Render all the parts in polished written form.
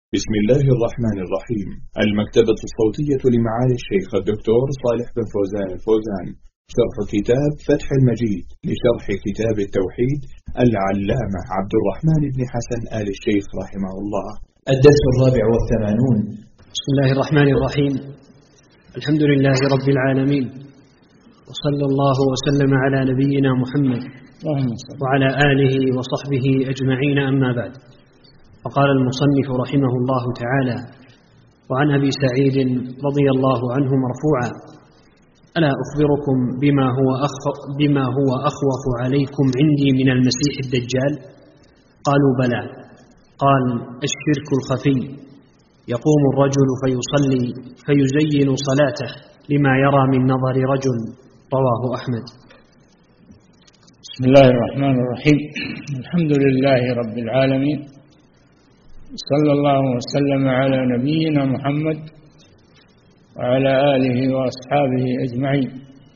بسم الله الرحمن الرحيم. المكتبة الصوتية لمعالي الشيخ الدكتور صالح بن فوزان الفوزان، شرح كتاب فتح المجيد لشرح كتاب التوحيد العلامة عبد الرحمن بن حسن آل الشيخ رحمه الله. الدرس 84. بسم الله الرحمن الرحيم. الحمد لله رب العالمين، وصلى الله وسلم على نبينا محمد وعلى آله وصحبه أجمعين، أما بعد. فقال المصنف رحمه الله تعالى: وعن أبي سعيد رضي الله عنه مرفوعا: ألا أخبركم بما هو أخوف عليكم عندي من المسيح الدجال؟ قالوا: بلى. قال: الشرك الخفي، يقوم الرجل فيصلي فيزين صلاته لما يرى من نظر رجل. رواه أحمد. بسم الله الرحمن الرحيم. الحمد لله رب العالمين، صلى الله وسلم على نبينا محمد وعلى آله وأصحابه أجمعين.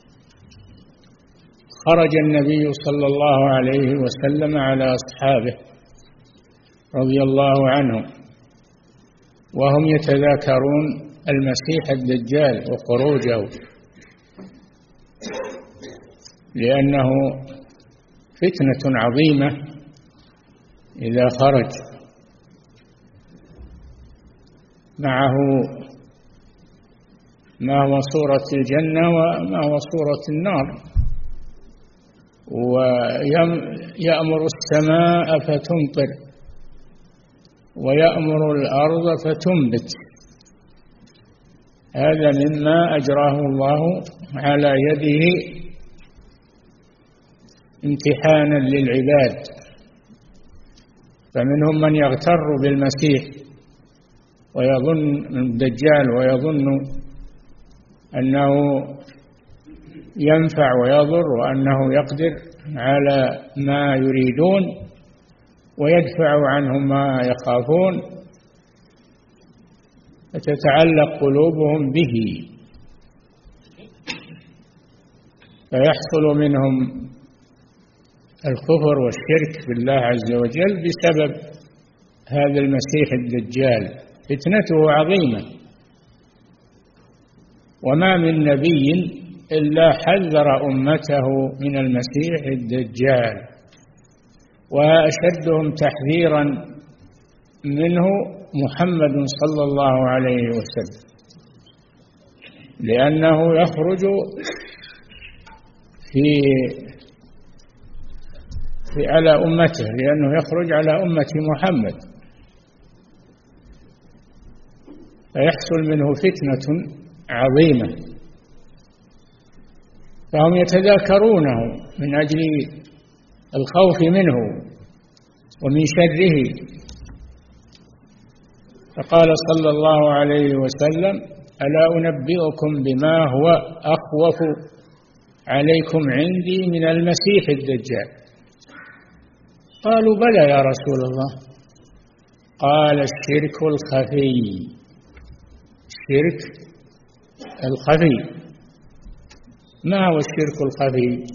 خرج النبي صلى الله عليه وسلم على أصحابه رضي الله عنهم وهم يتذاكرون المسيح الدجال وخروجه، لأنه فتنة عظيمة إذا خرج، معه ما هو صورة الجنة وما هو صورة النار، ويأمر السماء فتمطر ويأمر الأرض فتنبت. هذا مما أجراه الله على يده امتحانا للعباد، فمنهم من يغتر بالمسيح ويظن الدجال ويظن أنه ينفع ويضر وأنه يقدر على ما يريدون ويدفع عنهم ما يخافون، فتتعلق قلوبهم به، فيحصل منهم الكفر والشرك بالله عز وجل بسبب هذا المسيح الدجال. فتنته عظيمة، وما من نبي إلا حذر أمته من المسيح الدجال، وأشدهم تحذيرا منه محمد صلى الله عليه وسلم، لأنه يخرج على أمته، لأنه يخرج على أمة محمد، فيحصل منه فتنة عظيمة، فهم يتذاكرونه من أجل الخوف منه ومن شره. فقال صلى الله عليه وسلم: ألا أنبئكم بما هو أخوف عليكم عندي من المسيح الدجال؟ قالوا: بلى يا رسول الله. قال: الشرك الخفي. الشرك الخفي. ما هو الشرك الخفي؟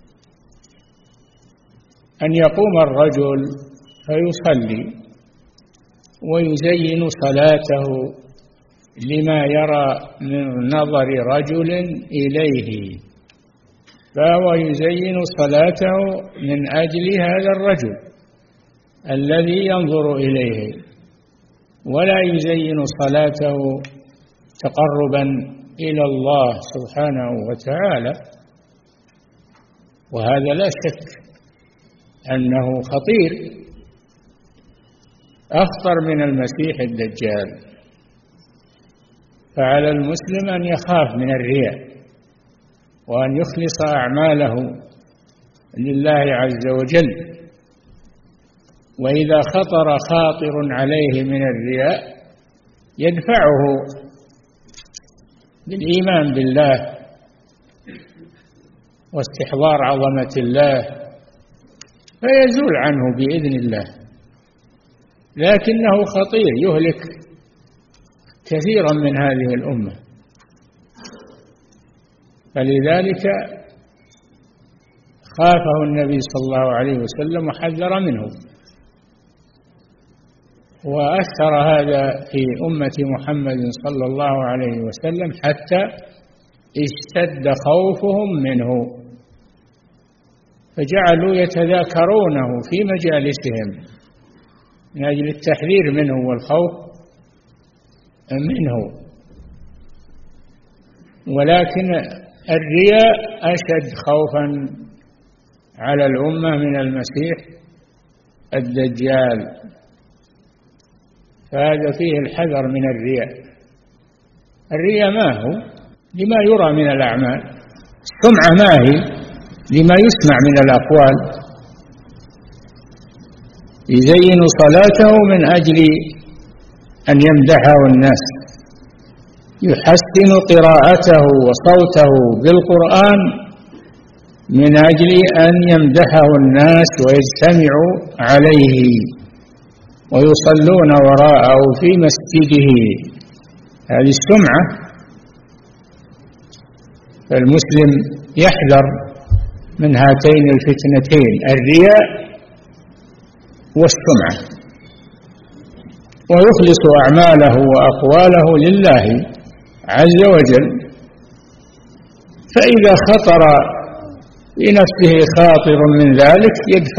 أن يقوم الرجل فيصلي ويزين صلاته لما يرى من نظر رجل إليه، فهو يزين صلاته من أجل هذا الرجل الذي ينظر إليه، ولا يزين صلاته تقربا إلى الله سبحانه وتعالى. وهذا لا شك أنه خطير، أخطر من المسيح الدجال. فعلى المسلم أن يخاف من الرياء، وأن يخلص أعماله لله عز وجل، وإذا خطر خاطر عليه من الرياء يدفعه بالإيمان بالله واستحضار عظمة الله فيزول عنه بإذن الله، لكنه خطير يهلك كثيرا من هذه الأمة، فلذلك خافه النبي صلى الله عليه وسلم وحذر منه. وأثر هذا في أمة محمد صلى الله عليه وسلم حتى اشتد خوفهم منه، فجعلوا يتذاكرونه في مجالسهم من أجل التحذير منه والخوف منه. ولكن الرياء أشد خوفا على الأمة من المسيح الدجال، فهذا فيه الحذر من الرياء. الرياء ما هو؟ لما يرى من الأعمال، السمعة ما هي؟ لما يسمع من الأقوال. يزين صلاته من أجل أن يمدحه الناس، يحسن قراءته وصوته بالقرآن من أجل أن يمدحه الناس ويجتمعوا عليه ويصلون وراءه في مسجده. هذه السمعة، فالمسلم يحذر من هاتين الفتنتين، الرياء والسمعة، ويخلص أعماله وأقواله لله عز وجل. فإذا خطر بنفسه خاطر من ذلك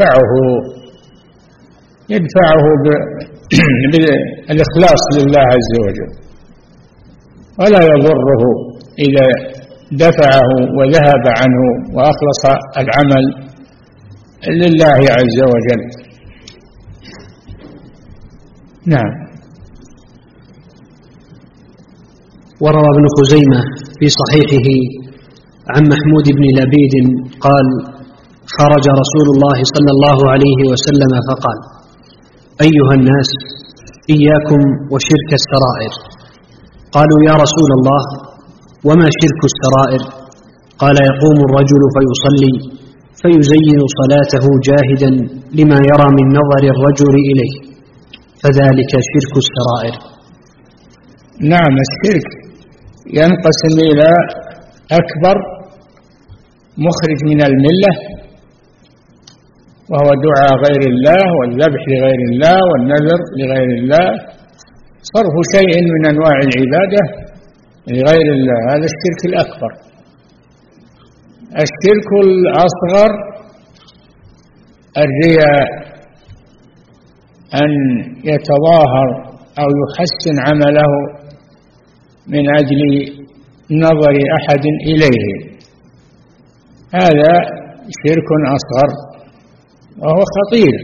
يدفعه بالإخلاص لله عز وجل، ولا يضره إذا دفعه وذهب عنه وأخلص العمل لله عز وجل. نعم. وروى ابن خزيمة في صحيحه عن محمود بن لبيد قال: خرج رسول الله صلى الله عليه وسلم فقال: أيها الناس، إياكم وشرك السرائر. قالوا: يا رسول الله، وما شرك السرائر؟ قال: يقوم الرجل فيصلي فيزين صلاته جاهدا لما يرى من نظر الرجل إليه، فذلك شرك السرائر. نعم، الشرك ينقسم إلى أكبر مخرج من الملة، وهو دعاء غير الله والذبح لغير الله والنذر لغير الله، صرف شيء من أنواع العبادة لغير الله، هذا الشرك الأكبر. الشرك الأصغر الرياء، أن يتظاهر أو يحسن عمله من أجل نظر أحد إليه، هذا شرك أصغر وهو خطير.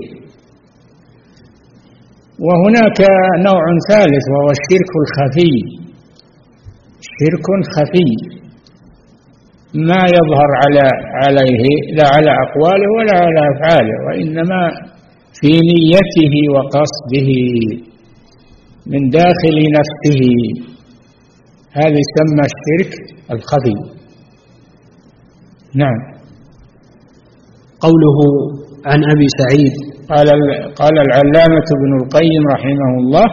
وهناك نوع ثالث وهو الشرك الخفي، شرك خفي ما يظهر عليه لا على أقواله ولا على أفعاله، وإنما في نيته وقصده من داخل نفسه، هذا يسمى الشرك الخفي. نعم. قوله عن أبي سعيد قال العلامة ابن القيم رحمه الله: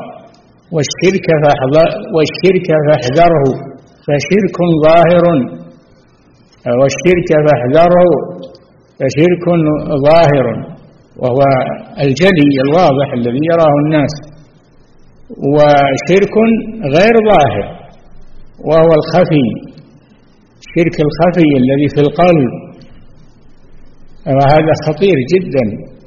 والشرك فاحذره فشرك ظاهر، والشرك فاحذره فشرك ظاهر، وهو الجلي الواضح الذي يراه الناس، وشرك غير ظاهر وهو الخفي، الشرك الخفي الذي في القلب، وهذا خطير جدا.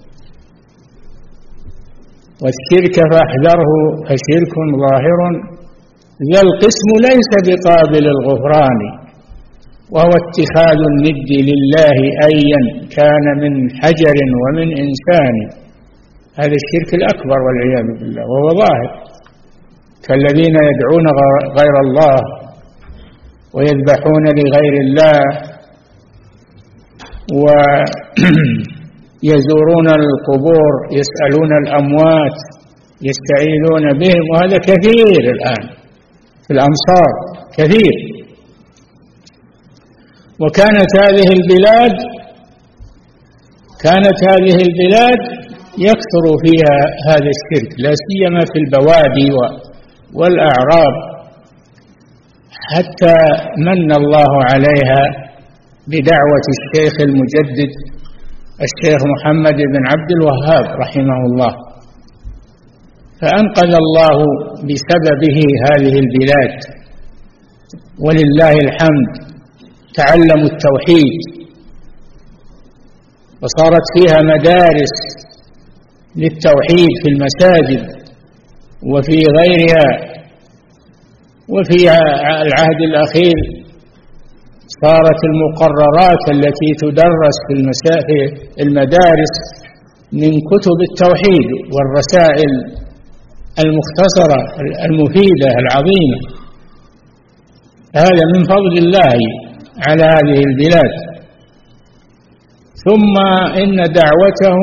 والشرك فاحذره فشرك ظاهر ذا القسم ليس بقابل الغفران، وهو اتخاذ الند لله أيا كان من حجر ومن إنسان، هذا الشرك الأكبر والعياذ بالله، وهو ظاهر، كالذين يدعون غير الله ويذبحون لغير الله ويزورون القبور، يسألون الأموات، يستعيذون بهم، وهذا كثير الآن في الأمصار كثير. وكانت هذه البلاد يكثر فيها هذا الشرك، لا سيما في البوادي والأعراب، حتى من الله عليها بدعوة الشيخ المجدد الشيخ محمد بن عبد الوهاب رحمه الله، فأنقذ الله بسببه هذه البلاد، ولله الحمد. تعلموا التوحيد وصارت فيها مدارس للتوحيد في المساجد وفي غيرها. وفي العهد الأخير صارت المقررات التي تدرس في المدارس من كتب التوحيد والرسائل المختصرة المفيدة العظيمة. هذا من فضل الله على هذه البلاد. ثم إن دعوته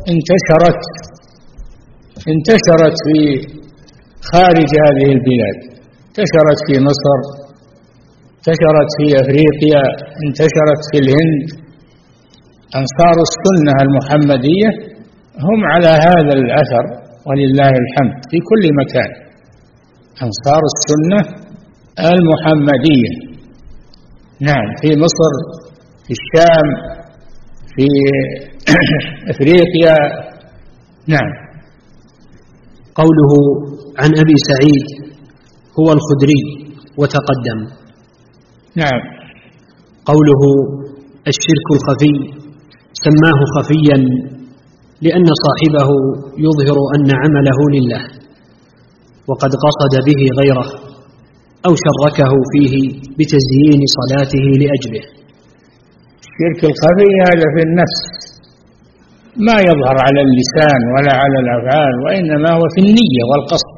انتشرت في خارج هذه البلاد، انتشرت في مصر، انتشرت في أفريقيا، انتشرت في الهند. أنصار السنة المحمدية هم على هذا الأثر ولله الحمد في كل مكان. أنصار السنة المحمدية، نعم، في مصر، في الشام، في أفريقيا، نعم. قوله عن أبي سعيد هو الخدري وتقدم. نعم. قوله الشرك الخفي سماه خفيا لأن صاحبه يظهر أن عمله لله وقد قصد به غيره أو شركه فيه بتزيين صلاته لأجله. الشرك الخفي هذا في النفس، ما يظهر على اللسان ولا على الأفعال، وإنما هو في النية والقصد.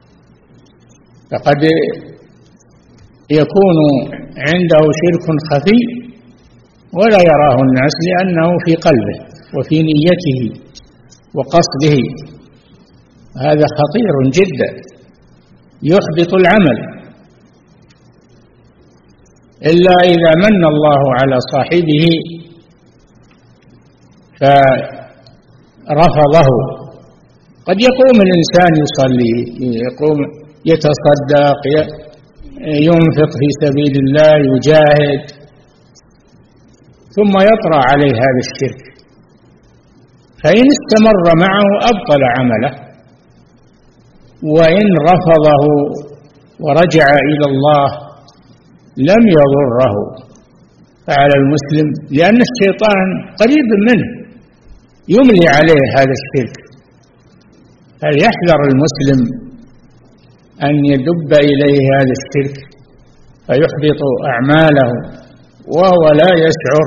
فقد يكون عنده شرك خفي ولا يراه الناس لأنه في قلبه وفي نيته وقصده. هذا خطير جدا يحبط العمل، إلا إذا من الله على صاحبه فرفضه. قد يقوم الإنسان يصلي، يقوم يتصدق، ينفق في سبيل الله، يجاهد، ثم يطرأ عليه هذا الشرك، فإن استمر معه أبطل عمله، وإن رفضه ورجع إلى الله لم يضره. فعلى المسلم، لأن الشيطان قريب منه يملي عليه هذا الشرك، فليحذر المسلم أن يدب إليه هذا الشرك فيحبط أعماله وهو لا يشعر.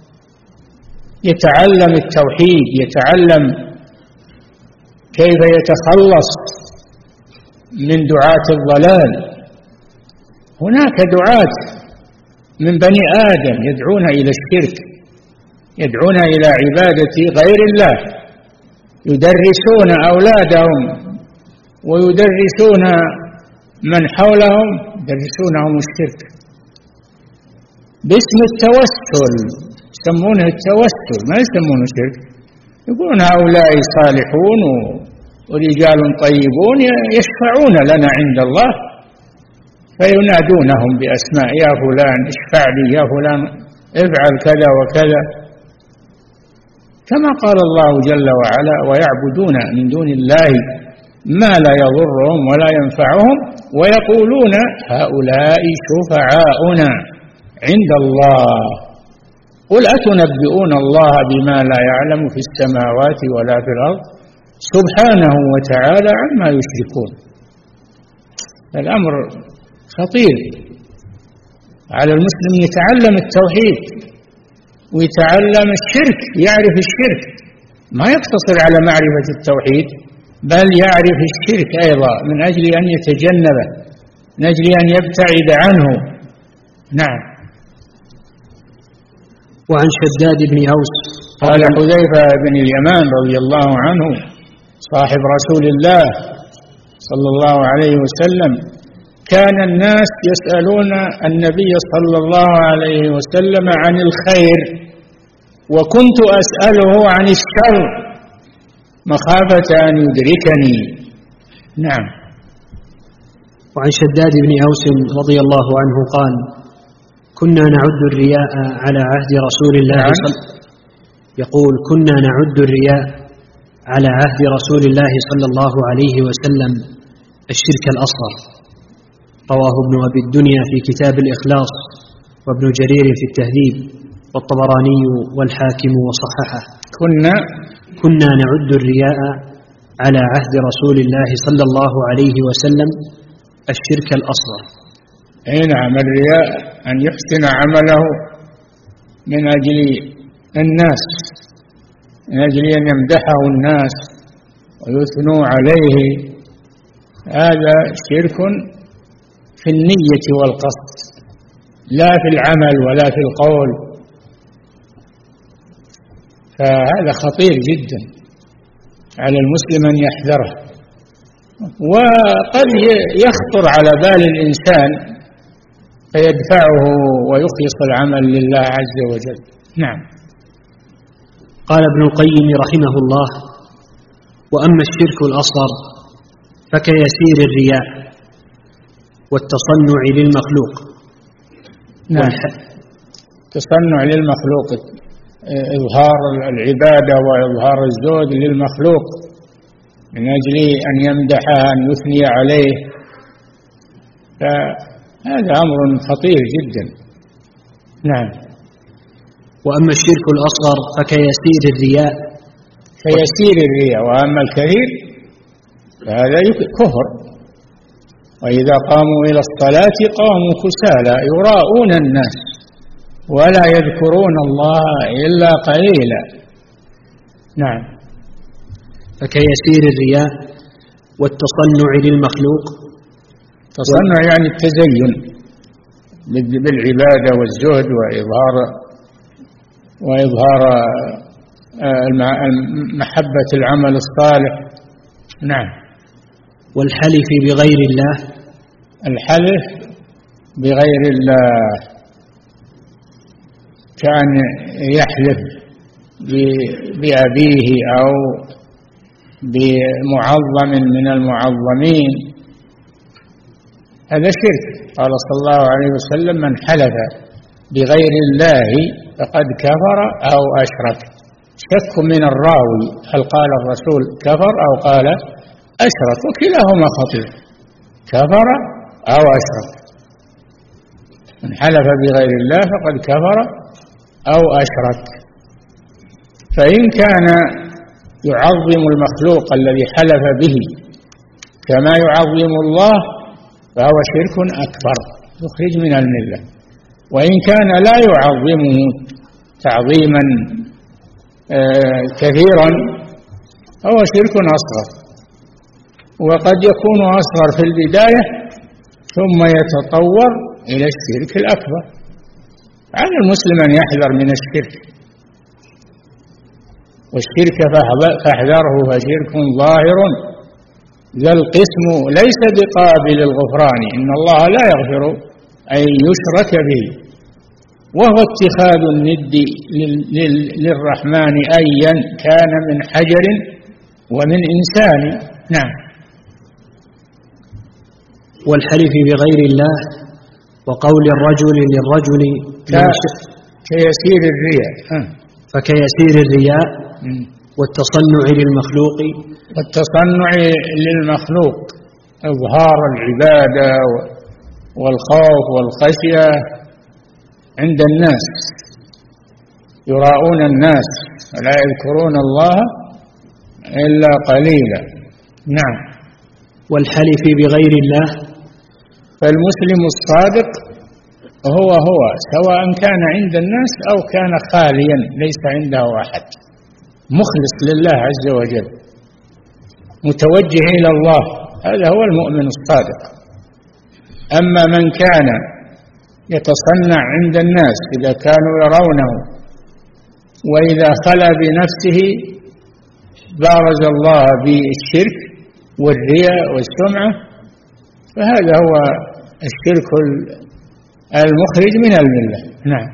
يتعلم التوحيد، يتعلم كيف يتخلص من دعاة الضلال. هناك دعاة من بني آدم يدعون إلى الشرك، يدعون إلى عبادة غير الله، يدرسون أولادهم ويدرسون من حولهم، يدرسونهم الشرك باسم التوسل، يسمونه التوسل، ما يسمونه شرك. يقولون هؤلاء صالحون ورجال طيبون يشفعون لنا عند الله، فينادونهم بأسماء: يا فلان اشفع لي، يا فلان افعل كذا وكذا، كما قال الله جل وعلا: ويعبدون من دون الله ما لا يضرهم ولا ينفعهم ويقولون هؤلاء شفعاؤنا عند الله. قل أتنبئون الله بما لا يعلم في السماوات ولا في الأرض سبحانه وتعالى عما يشركون. الأمر خطير على المسلم، يتعلم التوحيد ويتعلم الشرك، يعرف الشرك، ما يقتصر على معرفة التوحيد، بل يعرف الشرك أيضا من أجل أن يتجنبه، من أجل أن يبتعد عنه. نعم. وعن شداد بن أوس قال حذيفة بن اليمان رضي الله عنه صاحب رسول الله صلى الله عليه وسلم: كان الناس يسألون النبي صلى الله عليه وسلم عن الخير، وكنت أسأله عن الشر مخافة أن يدركني. نعم. وعن شداد بن أوس رضي الله عنه قال: كنا نعد الرياء على عهد رسول الله يقول: كنا نعد الرياء على عهد رسول الله صلى الله عليه وسلم الشرك الأصغر. رواه ابن أبي الدنيا في كتاب الإخلاص، وابن جرير في التهذيب، والطبراني والحاكم وصححه. كنا نعد الرياء على عهد رسول الله صلى الله عليه وسلم الشرك الأصغر. أي نعم، الرياء أن يحسن عمله من أجل الناس، من أجل أن يمدحه الناس ويثنوا عليه، هذا شرك في النية والقصد، لا في العمل ولا في القول، فهذا خطير جدا على المسلم أن يحذره. وقد يخطر على بال الإنسان فيدفعه ويخلص العمل لله عز وجل. نعم. قال ابن القيم رحمه الله: وأما الشرك الأصغر فكيسير الرياء والتصنع للمخلوق. نعم. تصنع للمخلوق، إظهار العبادة وإظهار الزهد للمخلوق من أجل أن يمدحه، أن يثني عليه، فهذا أمر خطير جدا. نعم. وأما الشرك الأصغر فكيسير الرياء، كيسير الرياء، وأما الكثير فهذا كفر. وإذا قاموا إلى الصلاة قاموا كسالى يراءون الناس ولا يذكرون الله إلا قليلا. نعم. فكيسير الرياء والتصنع للمخلوق. تصنع يعني التزين بالعبادة والزهد وإظهار محبة العمل الصالح. نعم. والحلف بغير الله. الحلف بغير الله كان يحلف بأبيه أو بمعظم من المعظمين، هذا شرك. قال صلى الله عليه وسلم: من حلف بغير الله فقد كفر أو أشرك. شك من الراوي هل قال الرسول كفر أو قال أشرك، وكلاهما خطير، كفر أو أشرك. من حلف بغير الله فقد كفر أو أشرك. فإن كان يعظم المخلوق الذي حلف به كما يعظم الله فهو شرك أكبر يخرج من الملة. وإن كان لا يعظمه تعظيما كثيرا فهو شرك أصغر، وقد يكون أصغر في البداية ثم يتطور إلى الشرك الأكبر. على المسلم أن يحذر من الشرك، والشرك فاحذره فشرك ظاهر ذا القسم ليس بقابل الغفران، إن الله لا يغفر أن يشرك به، وهو اتخاذ الند للرحمن أيا كان من حجر ومن إنسان. نعم. والحلف بغير الله وقول الرجل للرجل كيسير الرياء. فكيسير الرياء والتصنع للمخلوق. والتصنع للمخلوق إظهار العبادة والخوف والخشية عند الناس، يراءون الناس ولا يذكرون الله إلا قليلا. نعم. والحلف بغير الله. فالمسلم الصادق هو سواء كان عند الناس أو كان خاليا ليس عنده أحد، مخلص لله عز وجل متوجه إلى الله، هذا هو المؤمن الصادق. أما من كان يتصنع عند الناس إذا كانوا يرونه، وإذا خلا بنفسه بارز الله بالشرك والرياء والسمعة، فهذا هو الشرك المخرج من الملة. نعم.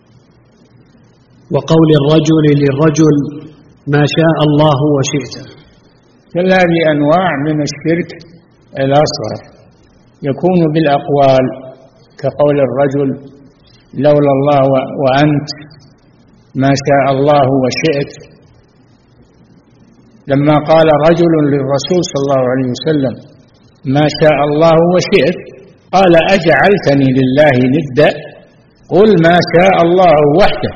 وقول الرجل للرجل ما شاء الله وشئت. هذه أنواع من الشرك الأصغر، يكون بالأقوال كقول الرجل لولا الله وأنت، ما شاء الله وشئت، لما قال رجل للرسول صلى الله عليه وسلم ما شاء الله وشئت قال أجعلتني لله ندا قل ما شاء الله وحده.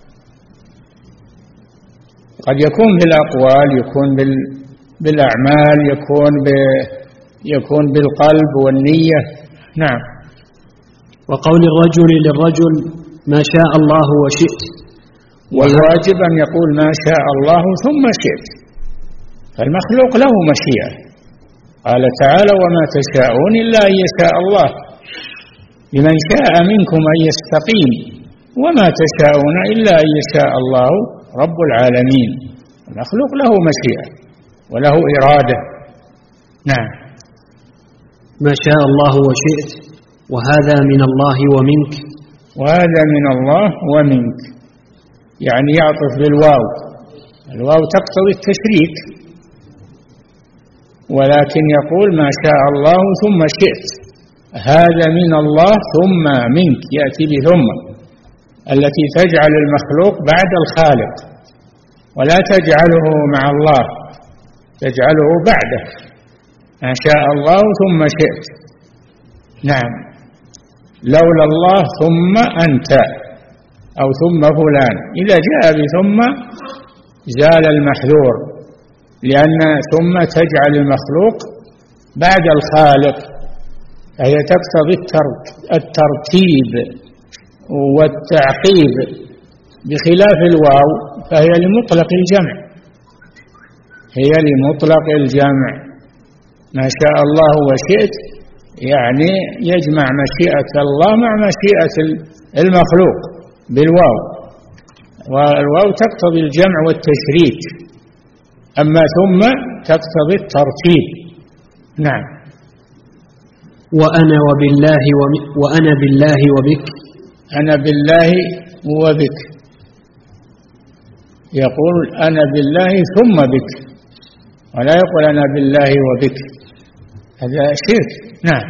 قد يكون بالأقوال، يكون بالأعمال، يكون بالقلب والنية. نعم. وقول الرجل للرجل ما شاء الله وشئت، والواجب أن يقول ما شاء الله ثم شئت، فالمخلوق له مشيئة. قال تعالى وما تشاءون إلا أن يشاء الله لمن شاء منكم أن يستقيم وما تشاءون إلا أن يشاء الله رب العالمين. المخلوق له مشيئة وله إرادة. نعم. ما شاء الله وشئت، وهذا من الله ومنك. وهذا من الله ومنك، يعني يعطف بالواو، الواو تقتضي التشريك، ولكن يقول ما شاء الله ثم شئت، هذا من الله ثم منك، يأتي بثم التي تجعل المخلوق بعد الخالق ولا تجعله مع الله، تجعله بعده. ما شاء الله ثم شئت. نعم. لولا الله ثم أنت أو ثم فلان، إذا جاء بثم زال المحذور، لأن ثم تجعل المخلوق بعد الخالق، فهي تقتضي الترتيب والتعقيب، بخلاف الواو فهي لمطلق الجمع، هي لمطلق الجمع. ما شاء الله وشئت يعني يجمع مشيئة الله مع مشيئة المخلوق بالواو، والواو تقتضي الجمع والتشريك، أما ثم تقتضي الترتيب. نعم. وأنا بالله وبك. أنا بالله وبك، يقول أنا بالله ثم بك، ولا يقول أنا بالله وبك، هذا شرك. نعم.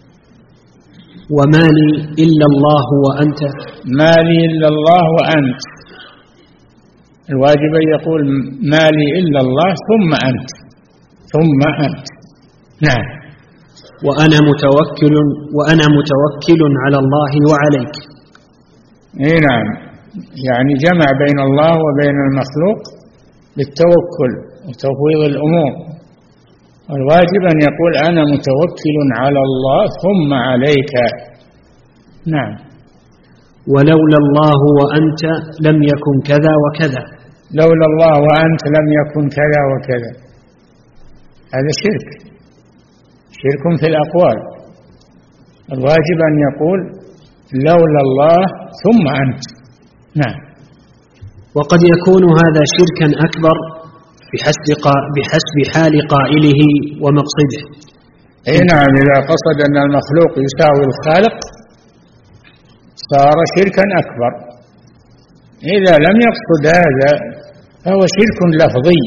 وما لي إلا الله وأنت. ما لي إلا الله وأنت، الواجب أن يقول ما لي إلا الله ثم أنت، ثم أنت. نعم. وأنا متوكل على الله وعليك. نعم، يعني جمع بين الله وبين المخلوق بالتوكل وتفويض الأمور، والواجب أن يقول أنا متوكل على الله ثم عليك. نعم. ولولا الله وأنت لم يكن كذا وكذا. لولا الله وأنت لم يكن كذا وكذا، هذا شرك في الأقوال. الواجب أن يقول لولا الله ثم أنت. نعم. وقد يكون هذا شركا أكبر بحسب حال قائله ومقصده. نعم، إذا قصد أن المخلوق يساوي الخالق صار شركا أكبر. إذا لم يقصد هذا فهو شرك لفظي،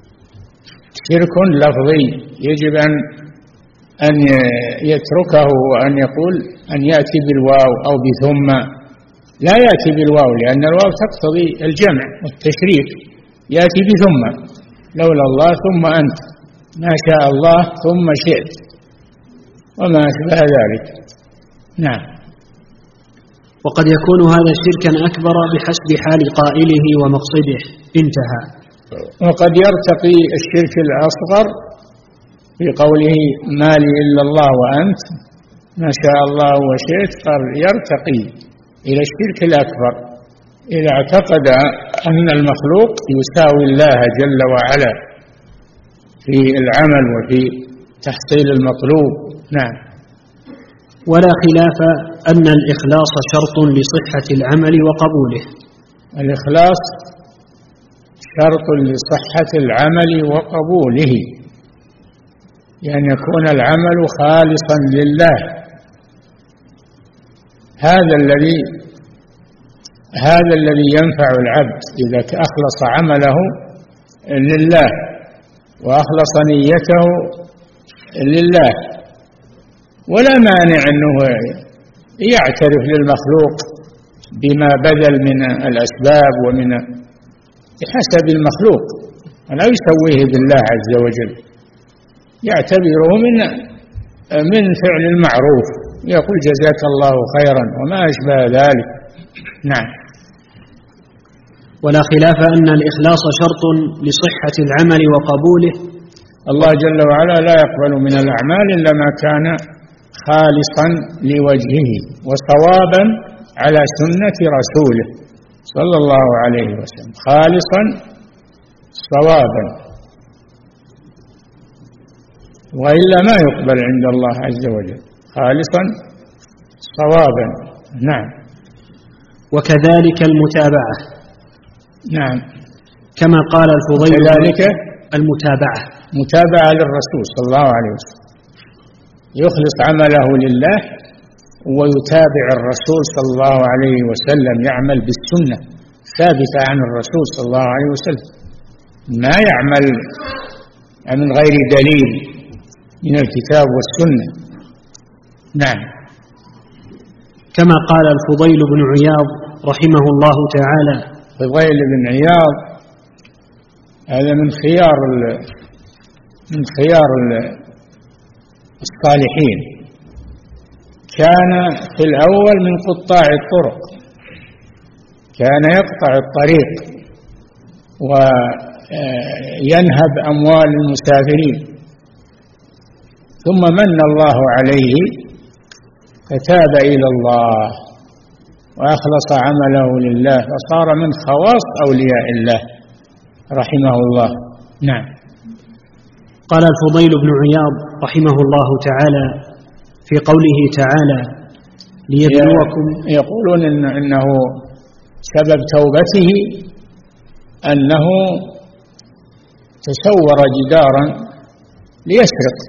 يجب أن يتركه وأن يقول أن يأتي بالواو أو بثم، لا يأتي بالواو لأن الواو تقتضي الجمع والتشريك، يأتي بثم. لولا الله ثم أنت، ما شاء الله ثم شئت، وما أشبه ذلك. نعم. وقد يكون هذا شركا أكبر بحسب حال قائله ومقصده. انتهى. وقد يرتقي الشرك الأصغر في قوله ما لي إلا الله وأنت، ما شاء الله وشئت، قال يرتقي إلى الشرك الأكبر إذا اعتقد أن المخلوق يساوي الله جل وعلا في العمل وفي تحصيل المطلوب. نعم. ولا خلاف أن الإخلاص شرط لصحة العمل وقبوله. الإخلاص شرط لصحة العمل وقبوله، يعني يكون العمل خالصا لله. هذا الذي ينفع العبد إذا أخلص عمله لله وأخلص نيته لله. ولا مانع أنه يعترف للمخلوق بما بذل من الأسباب ومن بحسب المخلوق، ولا يسويه بالله عز وجل، يعتبره من فعل المعروف، يقول جزاك الله خيرا وما أشبه ذلك. نعم. ولا خلاف أن الإخلاص شرط لصحة العمل وقبوله. الله جل وعلا لا يقبل من الأعمال إلا ما كان خالصا لوجهه وصوابا على سنة رسوله صلى الله عليه وسلم، خالصا صوابا، وإلا ما يقبل عند الله عز وجل، خالصا صوابا. نعم. وكذلك المتابعة. نعم. كما قال الفضيل كذلك متابعة للرسول صلى الله عليه وسلم، يخلص عمله لله ويتابع الرسول صلى الله عليه وسلم، يعمل بالسنة ثابتة عن الرسول صلى الله عليه وسلم، ما يعمل من غير دليل من الكتاب والسنة. نعم. كما قال الفضيل بن عياض رحمه الله تعالى. الفضيل بن عياض هذا من خيار الصالحين، كان في الأول من قطاع الطرق، كان يقطع الطريق وينهب أموال المسافرين، ثم من الله عليه فتاب إلى الله وأخلص عمله لله فصار من خواص أولياء الله رحمه الله. نعم. قال الفضيل بن عياض رحمه الله تعالى في قوله تعالى ليبلوكم، يقولون إنه سبب توبته أنه تسور جدارا ليسرق،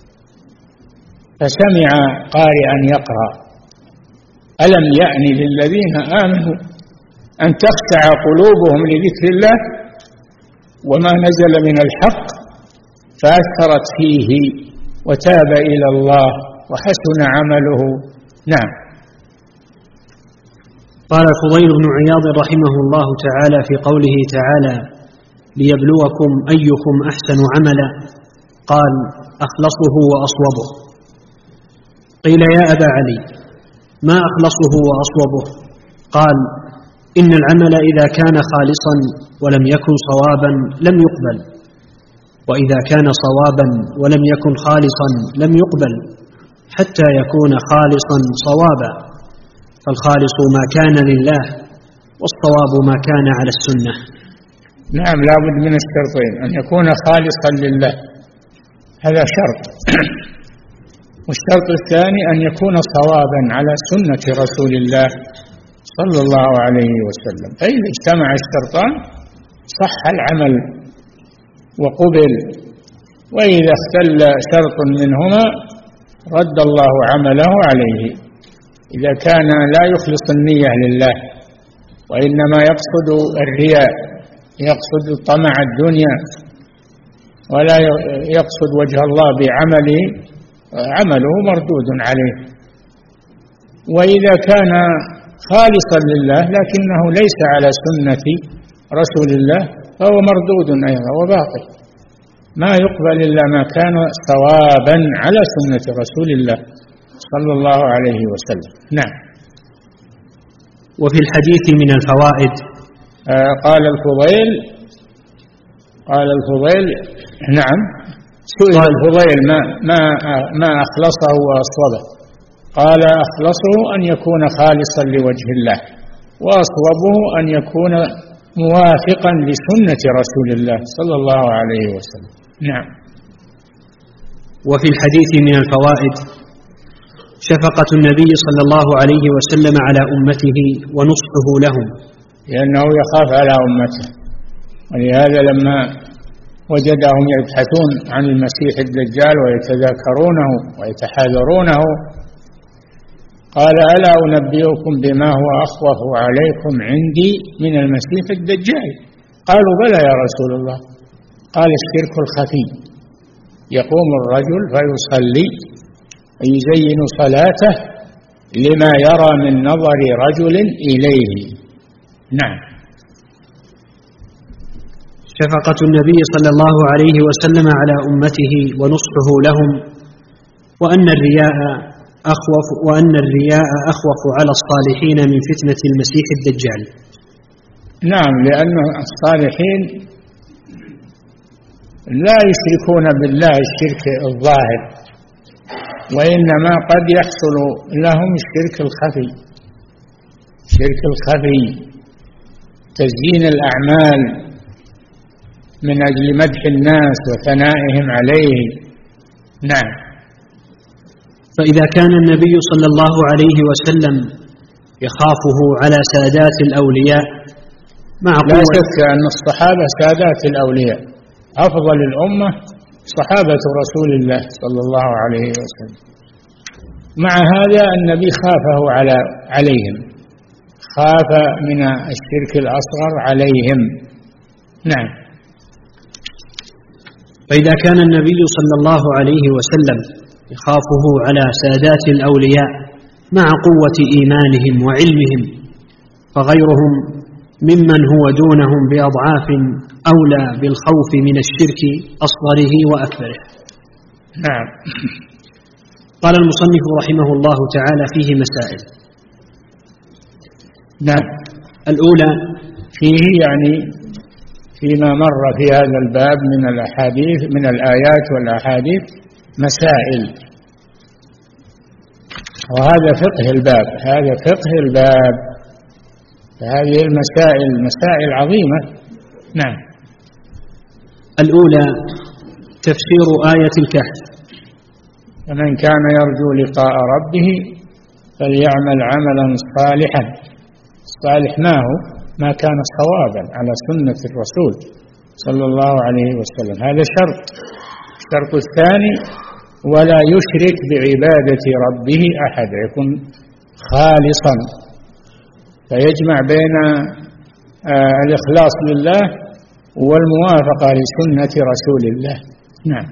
فسمع قارئا يقرأ ألم يأن للذين آمنوا أن تخشع قلوبهم لذكر الله وما نزل من الحق فأثرت فيه وتاب إلى الله وحسن عمله. نعم. قال الفضيل بن عياض رحمه الله تعالى في قوله تعالى ليبلوكم أيكم أحسن عملا، قال أخلصه وأصوبه. قيل يا أبا علي ما أخلصه وأصوبه؟ قال إن العمل إذا كان خالصا ولم يكن صوابا لم يقبل، وإذا كان صوابا ولم يكن خالصا لم يقبل، حتى يكون خالصا صوابا، فالخالص ما كان لله والصواب ما كان على السنة. نعم، لا بد من الشرطين، أن يكون خالصا لله هذا شرط، والشرط الثاني أن يكون صوابا على سنة رسول الله صلى الله عليه وسلم. فإذا اجتمع الشرطان صح العمل وقبل، وإذا اختل شرط منهما رد الله عمله عليه. إذا كان لا يخلص النية لله وإنما يقصد الرياء، يقصد طمع الدنيا ولا يقصد وجه الله بعمله، عمله مردود عليه. وإذا كان خالصا لله لكنه ليس على سنة رسول الله فهو مردود أيضا وباطل، ما يقبل إلا ما كان صوابا على سنة رسول الله صلى الله عليه وسلم. نعم. وفي الحديث من الفوائد قال الفضيل نعم، سئل الفضيل ما أخلصه وأصوبه، قال أخلصه أن يكون خالصا لوجه الله، وأصوبه أن يكون موافقا لسنة رسول الله صلى الله عليه وسلم. نعم. وفي الحديث من الفوائد شفقة النبي صلى الله عليه وسلم على أمته ونصحه لهم، لأنه يخاف على أمته، ولهذا لما وجدهم يبحثون عن المسيح الدجال ويتذاكرونه ويتحاذرونه قال ألا أنبئكم بما هو أخوف عليكم عندي من المسيح الدجال؟ قالوا بلى يا رسول الله. قال الشرك الخفي، يقوم الرجل فيصلي ويزين صلاته لما يرى من نظر رجل إليه. نعم. شفقة النبي صلى الله عليه وسلم على أمته ونصحه لهم، وأن الرياء أخوف على الصالحين من فتنة المسيح الدجال. نعم، لأن الصالحين لا يشركون بالله الشرك الظاهر، وإنما قد يحصل لهم الشرك الخفي، تزيين الأعمال من أجل مدح الناس وثنائهم عليه. نعم. فإذا كان النبي صلى الله عليه وسلم يخافه على سادات الأولياء مع لا شك أن الصحابة سادات الأولياء، أفضل الأمة صحابة رسول الله صلى الله عليه وسلم، مع هذا النبي خافه عليهم، خاف من الشرك الأصغر عليهم. نعم. فإذا كان النبي صلى الله عليه وسلم يخافه على سادات الأولياء مع قوة إيمانهم وعلمهم، فغيرهم ممن هو دونهم بأضعاف أولى بالخوف من الشرك أصغره وأكبره. نعم. قال المصنف رحمه الله تعالى فيه مسائل. نعم. الأولى فيه يعني فيما مر في هذا الباب من الأحاديث، من الآيات والأحاديث، مسائل، وهذا فقه الباب، هذا فقه الباب، هذه المسائل مسائل عظيمة. نعم. الأولى تفسير آية الكهف: فمن كان يرجو لقاء ربه فليعمل عملا صالحا. صالح ما كان صوابا على سنة الرسول صلى الله عليه وسلم، هذا شرط. الشرط الثاني: ولا يشرك بعبادة ربه أحد، يكون خالصا، فيجمع بين الإخلاص لله والموافقة لسنة رسول الله. نعم.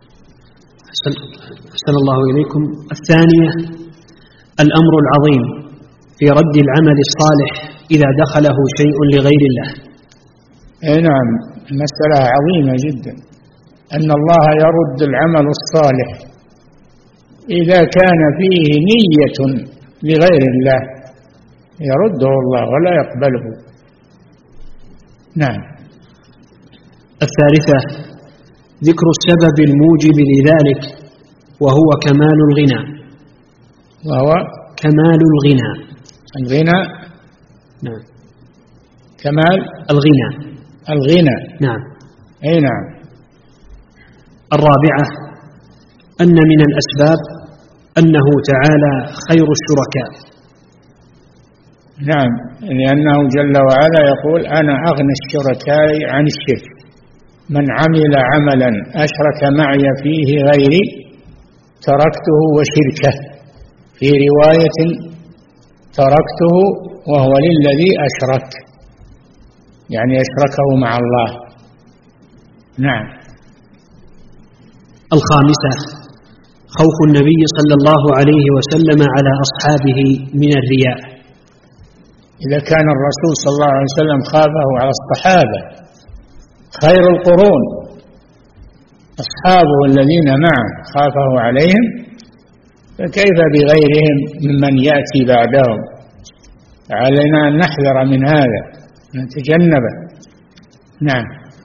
أحسن الله إليكم. الثانية الأمر العظيم في رد العمل الصالح إذا دخله شيء لغير الله. نعم، مسألة عظيمة جدا، أن الله يرد العمل الصالح إذا كان فيه نية لغير الله، يرده الله ولا يقبله. نعم. الثالثة ذكر السبب الموجب لذلك، وهو كمال الغنى. وهو كمال الغنى. الغنى. نعم. كمال الغنى. نعم. أي نعم. الرابعة أن من الأسباب أنه تعالى خير الشركاء. نعم، لأنه جل وعلا يقول: أنا أغنى الشركاء عن الشرك، من عمل عملا أشرك معي فيه غيري تركته وشركه، في رواية تركته وهو للذي أشرك، يعني أشركه مع الله. نعم. الخامسة خوف النبي صلى الله عليه وسلم على أصحابه من الرياء. إذا كان الرسول صلى الله عليه وسلم خافه على الصحابة خير القرون، أصحابه الذين معه خافه عليهم، فكيف بغيرهم ممن يأتي بعدهم؟ علينا أن نحذر من هذا، نتجنبه. نعم.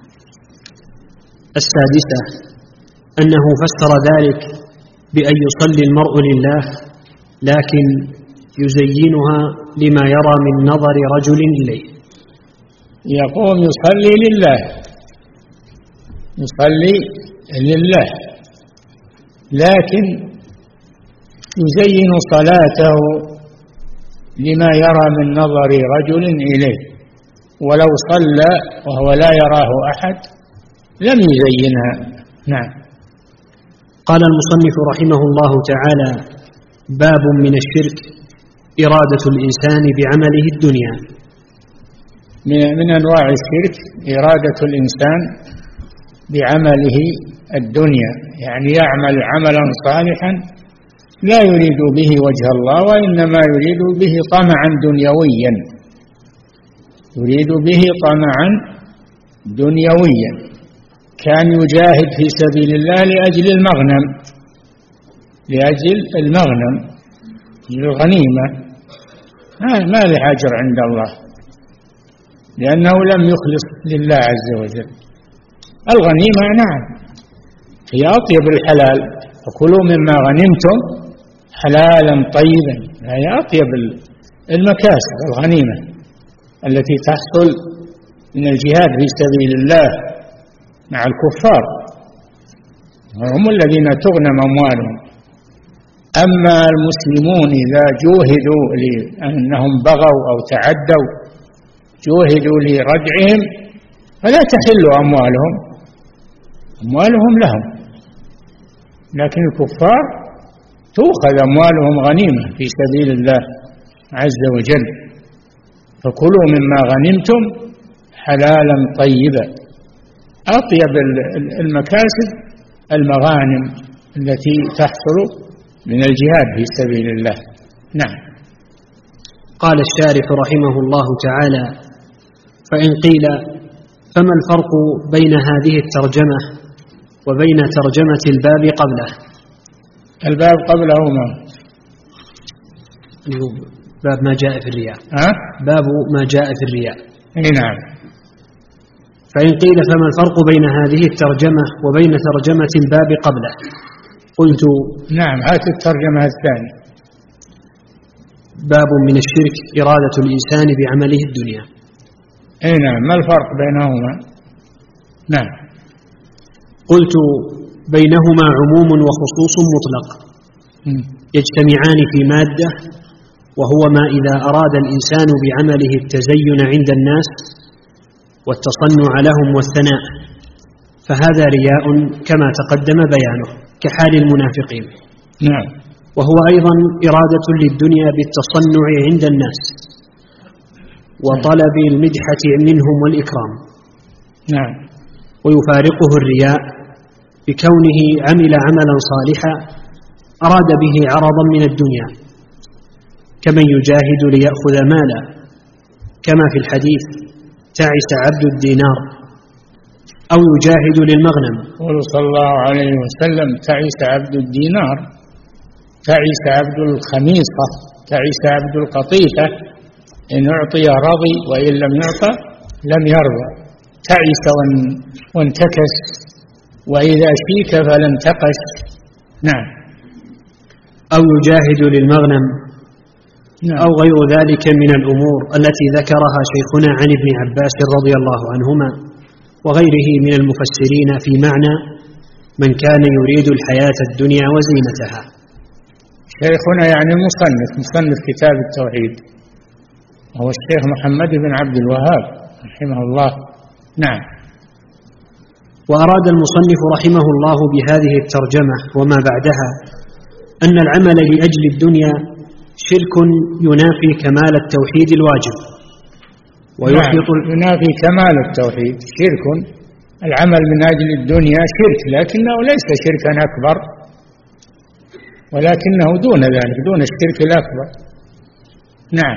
السادسة أنه فسر ذلك بأن يصلي المرء لله، لكن يزينها لما يرى من نظر رجل إليه. يقوم يصلي لله، يصلي لله، لكن يزين صلاته لما يرى من نظر رجل إليه، ولو صلى وهو لا يراه أحد لم يزينها. نعم. قال المصنف رحمه الله تعالى: باب من الشرك إرادة الإنسان بعمله الدنيا. من أنواع الشرك إرادة الإنسان بعمله الدنيا، يعني يعمل عملا صالحا لا يريد به وجه الله، وإنما يريد به طمعا دنيويا، يريد به طمعا دنيويا، كان يجاهد في سبيل الله لأجل المغنم، لأجل المغنم، الغنيمة، ما له أجر عند الله، لأنه لم يخلص لله عز وجل. الغنيمة نعم هي أطيب الحلال، فكلوا مما غنمتم حلالا طيبا، هي أطيب المكاسب الغنيمة التي تحصل من الجهاد في سبيل الله مع الكفار، هم الذين تغنم أموالهم. أما المسلمون إذا جوهدوا لأنهم بغوا أو تعدوا، جوهدوا لردعهم، فلا تحل أموالهم لهم، لكن الكفار تؤخذ أموالهم غنيمة في سبيل الله عز وجل. فكلوا مما غنمتم حلالا طيبا، أطيب المكاسب المغانم التي تحصل من الجهاد في سبيل الله. نعم. قال الشارح رحمه الله تعالى: فإن قيل فما الفرق بين هذه الترجمة وبين ترجمة الباب قبله؟ الباب قبله ما؟ باب ما جاء في الرياء. باب ما جاء في الرياء. نعم. فإن قيل فما الفرق بين هذه الترجمة وبين ترجمة الباب قبله؟ قلت: نعم، هات الترجمة الثانية. باب من الشرك إرادة الإنسان بعمله الدنيا. نعم، ما الفرق بينهما؟ نعم. قلت: بينهما عموم وخصوص مطلق يجتمعان في مادة، وهو ما إذا أراد الإنسان بعمله التزين عند الناس والتصنع لهم والثناء، فهذا رياء كما تقدم بيانه كحال المنافقين. نعم. وهو أيضا إرادة للدنيا بالتصنع عند الناس وطلب المدحة منهم والإكرام. نعم. ويفارقه الرياء بكونه عمل عملا صالحا أراد به عرضا من الدنيا، كمن يجاهد ليأخذ مالا، كما في الحديث: تعس عبد الدينار، أو يجاهد للمغنم. قال صلى الله عليه وسلم: تعس عبد الدينار، تعس عبد الخميصة، تعس عبد القطيفة، إن أعطي رضي وإن لم يعطى لم يرضى. تعس وانتكس، وإذا شيك فلا انتقش. نعم. أو يجاهد للمغنم. نعم. أو غير ذلك من الأمور التي ذكرها شيخنا عن ابن عباس رضي الله عنهما وغيره من المفسرين في معنى من كان يريد الحياة الدنيا وزينتها. شيخنا يعني مصنف كتاب التوحيد هو الشيخ محمد بن عبد الوهاب رحمه الله. نعم. وأراد المصنف رحمه الله بهذه الترجمة وما بعدها أن العمل لأجل الدنيا شرك ينافي كمال التوحيد الواجب ويحبط. ينافي كمال التوحيد شرك، العمل من أجل الدنيا شرك، لكنه ليس شركا أكبر، ولكنه دون ذلك، دون الشرك الأكبر. نعم.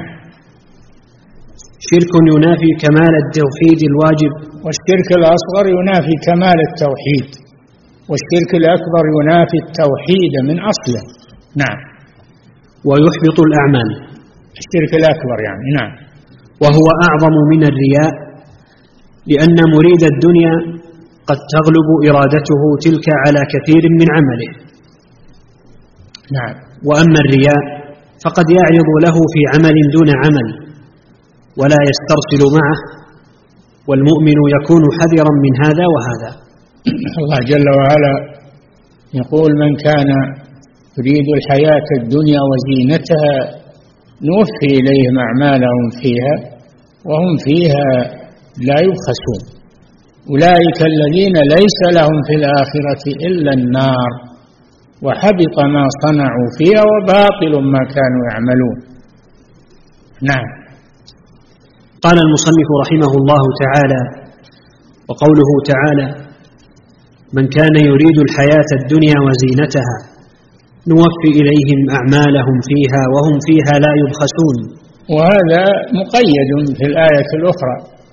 شرك ينافي كمال التوحيد الواجب، والشرك الأصغر ينافي كمال التوحيد، والشرك الأكبر ينافي التوحيد من أصله. نعم. ويحبط الأعمال، الشرك الأكبر يعني. نعم. وهو أعظم من الرياء، لأن مريد الدنيا قد تغلب إرادته تلك على كثير من عمله. نعم. وأما الرياء فقد يعرض له في عمل دون عمل ولا يسترسل معه، والمؤمن يكون حذرا من هذا وهذا. الله جل وعلا يقول: من كان يريد الحياة الدنيا وزينتها نوفي إليهم أعمالهم فيها وهم فيها لا يبخسون، أولئك الذين ليس لهم في الآخرة إلا النار وحبط ما صنعوا فيها وباطل ما كانوا يعملون. نعم. قال المصنف رحمه الله تعالى: وقوله تعالى: من كان يريد الحياة الدنيا وزينتها نوفي إليهم أعمالهم فيها وهم فيها لا يبخسون. وهذا مقيد في الآية الأخرى: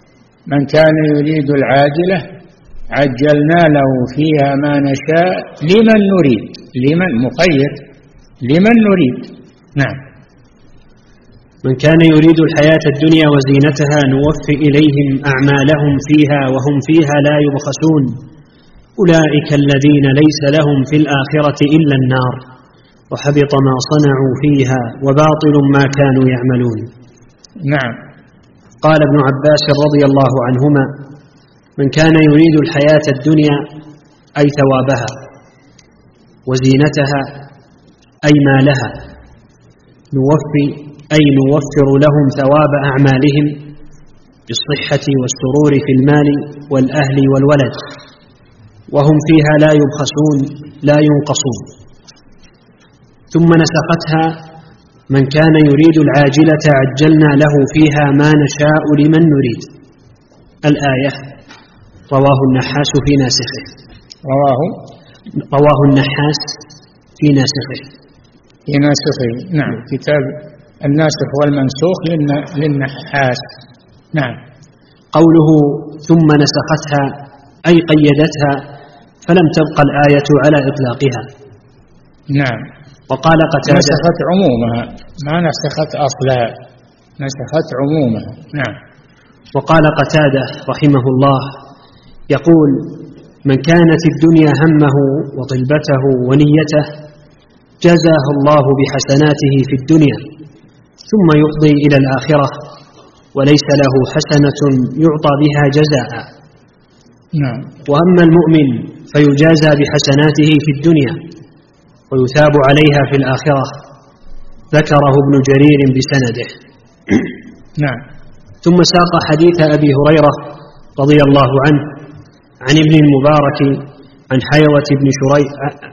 من كان يريد العاجلة عجلنا له فيها ما نشاء لمن نريد، لمن مقيد، لمن نريد. نعم. من كان يريد الحياة الدنيا وزينتها نوفي إليهم أعمالهم فيها وهم فيها لا يبخسون أولئك الذين ليس لهم في الآخرة إلا النار وحبط ما صنعوا فيها وباطل ما كانوا يعملون. نعم. قال ابن عباس رضي الله عنهما: من كان يريد الحياة الدنيا أي ثوابها، وزينتها أي مالها، نوفي أي نوفر لهم ثواب أعمالهم بالصحة والسرور في المال والأهل والولد، وهم فيها لا يبخسون لا ينقصون. ثم نسختها: من كان يريد العاجلة عجلنا له فيها ما نشاء لمن نريد. الآية رواه النحاس في ناسخه. رواه النحاس في ناسخه. في ناسخه. نعم. كتاب الناسخ والمنسوخ للنحاس. نعم. قوله ثم نسختها أي قيدتها فلم تبق الآية على إطلاقها. نعم. وقال قتادة: نسخت عمومها، ما نسخت أصلها، نسخت عمومها. نعم. وقال قتادة رحمه الله يقول: من كانت الدنيا همه وطلبته ونيته جزاه الله بحسناته في الدنيا ثم يفضي إلى الآخرة وليس له حسنة يعطى بها جزاء. نعم. وأما المؤمن فيجازى بحسناته في الدنيا ويثاب عليها في الآخرة. ذكره ابن جرير بسنده. نعم. ثم ساق حديث أبي هريرة رضي الله عنه عن ابن المبارك عن حيوة بن شريح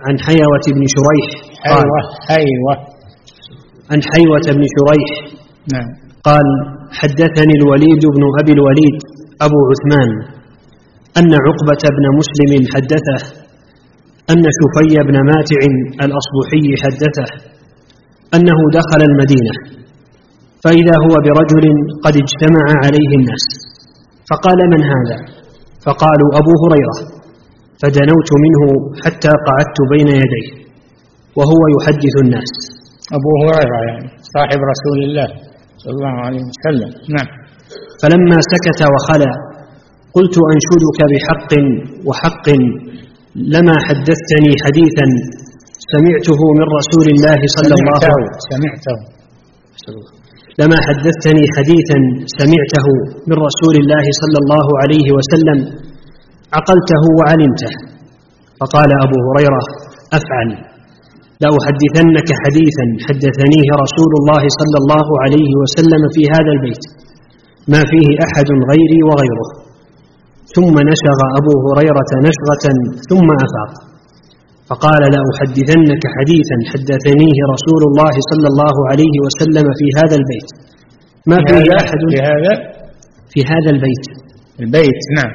عن حيوة بن شريح. نعم. قال: حدثني الوليد بن أبي الوليد أبو عثمان أن عقبة بن مسلم حدثه أن شفي بن ماتع الأصبحي حدثه أنه دخل المدينة فإذا هو برجل قد اجتمع عليه الناس، فقال: من هذا؟ فقالوا: أبو هريرة. فدنوت منه حتى قعدت بين يديه وهو يحدث الناس. أبو هريرة يعني صاحب رسول الله صلى الله عليه وسلم. نعم. فلما سكت وخلى قلت: أنشدك بحق وحق لما حدثتني حديثا سمعته من رسول الله صلى الله عليه وسلم لما حدثتني حديثا سمعته من رسول الله صلى الله عليه وسلم عقلته وعلمته. فقال أبو هريرة: أفعل، لأحدثنك حديثا حدثنيه رسول الله صلى الله عليه وسلم في هذا البيت ما فيه أحد غيري وغيره. ثم نشغ أبو هريرة نشغة ثم أفاق فقال: لأحدثنك حديثا حدثنيه رسول الله صلى الله عليه وسلم في هذا البيت ما فيه أحد في هذا البيت. نعم.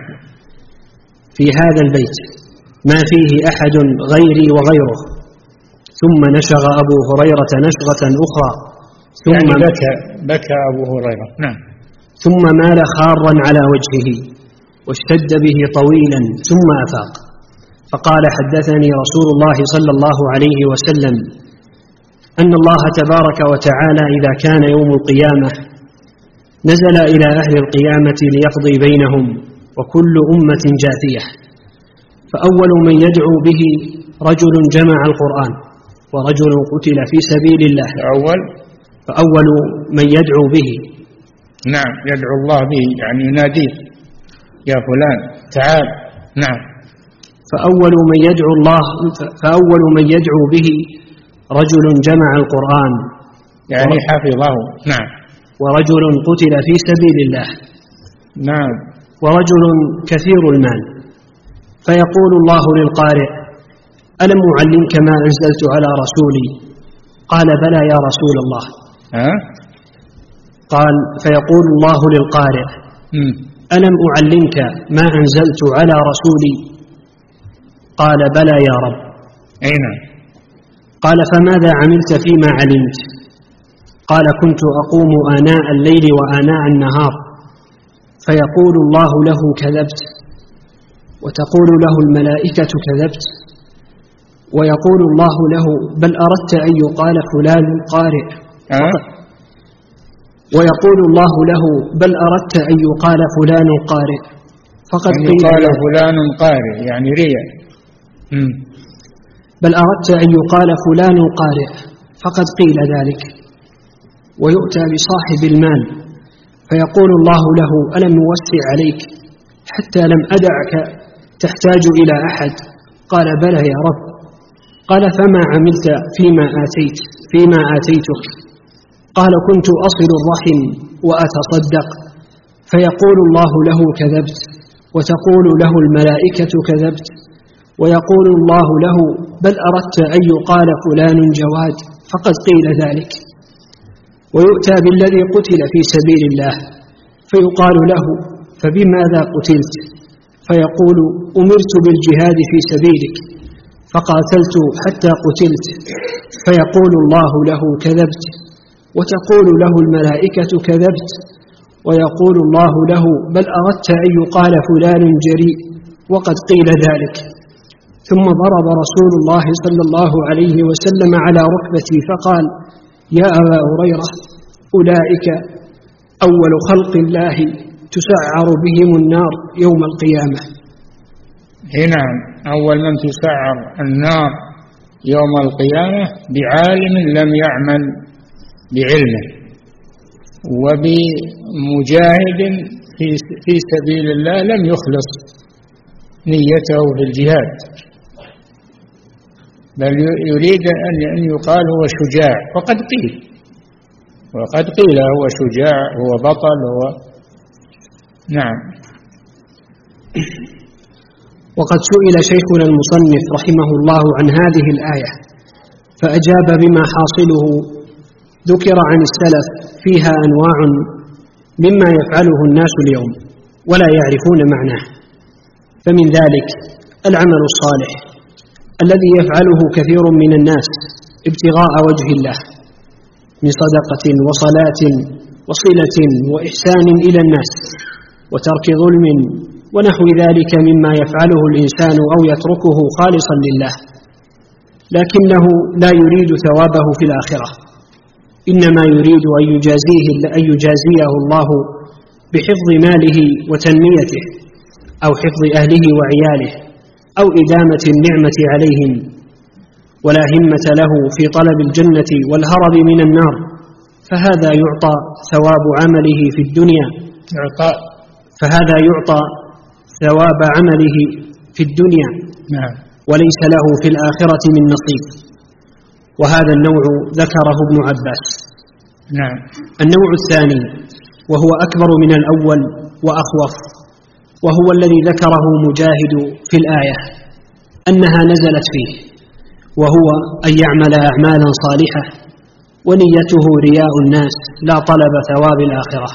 في هذا البيت ما فيه أحد غيري وغيره. ثم نشغ أبو هريرة نشغة أخرى ثم يعني بكى أبو هريرة. نعم. ثم مال خارا على وجهه واشتد به طويلا ثم أفاق فقال: حدثني رسول الله صلى الله عليه وسلم أن الله تبارك وتعالى إذا كان يوم القيامة نزل إلى أهل القيامة ليقضي بينهم وكل أمة جاثية، فأول من يدعو به رجل جمع القرآن ورجل قتل في سبيل الله. فأول من يدعو به. نعم. يدعو الله به يعني يناديه: يا فلان تعال. نعم. فأول من يدعو به رجل جمع القرآن يعني حفظه. نعم. ورجل قتل في سبيل الله. نعم. ورجل كثير المال. فيقول الله للقارئ: ألم أعلمك ما أنزلت على رسولي؟ قال: بلى يا رسول الله. قال: فيقول الله للقارئ: ألم أعلمك ما أنزلت على رسولي؟ قال: بلى يا رب. أين؟ قال: فماذا عملت فيما علمت؟ قال: كنت أقوم آناء الليل وآناء النهار فيقول الله له كذبت، وتقول له الملائكة كذبت، ويقول الله له بل أردت أن يقال فلان قارئ، ويقول الله له بل أردت أن يقال فلان قارئ فقد قيل فلان قارئ يعني رياء. بل أردت أن يقال فلان قارئ فقد قيل ذلك. ويؤتى بصاحب المال فيقول الله له ألم نوسع عليك حتى لم أدعك تحتاج إلى أحد؟ قال بلى يا رب. قال فما عملت فيما آتيتك؟ قال كنت أصل الرحم وأتصدق. فيقول الله له كذبت، وتقول له الملائكة كذبت، ويقول الله له بل أردت أن يقال فلان جواد فقد قيل ذلك. ويؤتى بالذي قتل في سبيل الله فيقال له فبماذا قتلت؟ فيقول أمرت بالجهاد في سبيلك فقاتلت حتى قتلت. فيقول الله له كذبت، وتقول له الملائكة كذبت، ويقول الله له بل أردت أن يقال فلان جريء وقد قيل ذلك. ثم ضرب رسول الله صلى الله عليه وسلم على ركبتي فقال يا أبا هريرة أولئك أول خلق الله تسعر بهم النار يوم القيامة. نعم، أول من تسعر النار يوم القيامة بعالم لم يعمل بعلمه، وبمجاهد في سبيل الله لم يخلص نيته في الجهاد، بل يريد أن يقال هو شجاع، وقد قيل هو شجاع، هو بطل، هو نعم. وقد سئل شيخنا المصنف رحمه الله عن هذه الآية فأجاب بما حاصله ذكر عن السلف فيها أنواع مما يفعله الناس اليوم ولا يعرفون معناه، فمن ذلك العمل الصالح الذي يفعله كثير من الناس ابتغاء وجه الله من صدقة وصلاة وصلة وإحسان إلى الناس وترك ظلم ونحو ذلك مما يفعله الإنسان أو يتركه خالصا لله، لكنه لا يريد ثوابه في الآخرة، إنما يريد أن يجازيه الله بحفظ ماله وتنميته، أو حفظ أهله وعياله، أو إدامة النعمة عليهم، ولا همة له في طلب الجنة والهرب من النار، فهذا يعطى ثواب عمله في الدنيا ثواب عمله في الدنيا وليس له في الآخرة من نصيب. وهذا النوع ذكره ابن عباس. النوع الثاني وهو أكبر من الأول وأخوف، وهو الذي ذكره مجاهد في الآية أنها نزلت فيه، وهو أن يعمل أعمالا صالحة ونيته رياء الناس لا طلب ثواب الآخرة.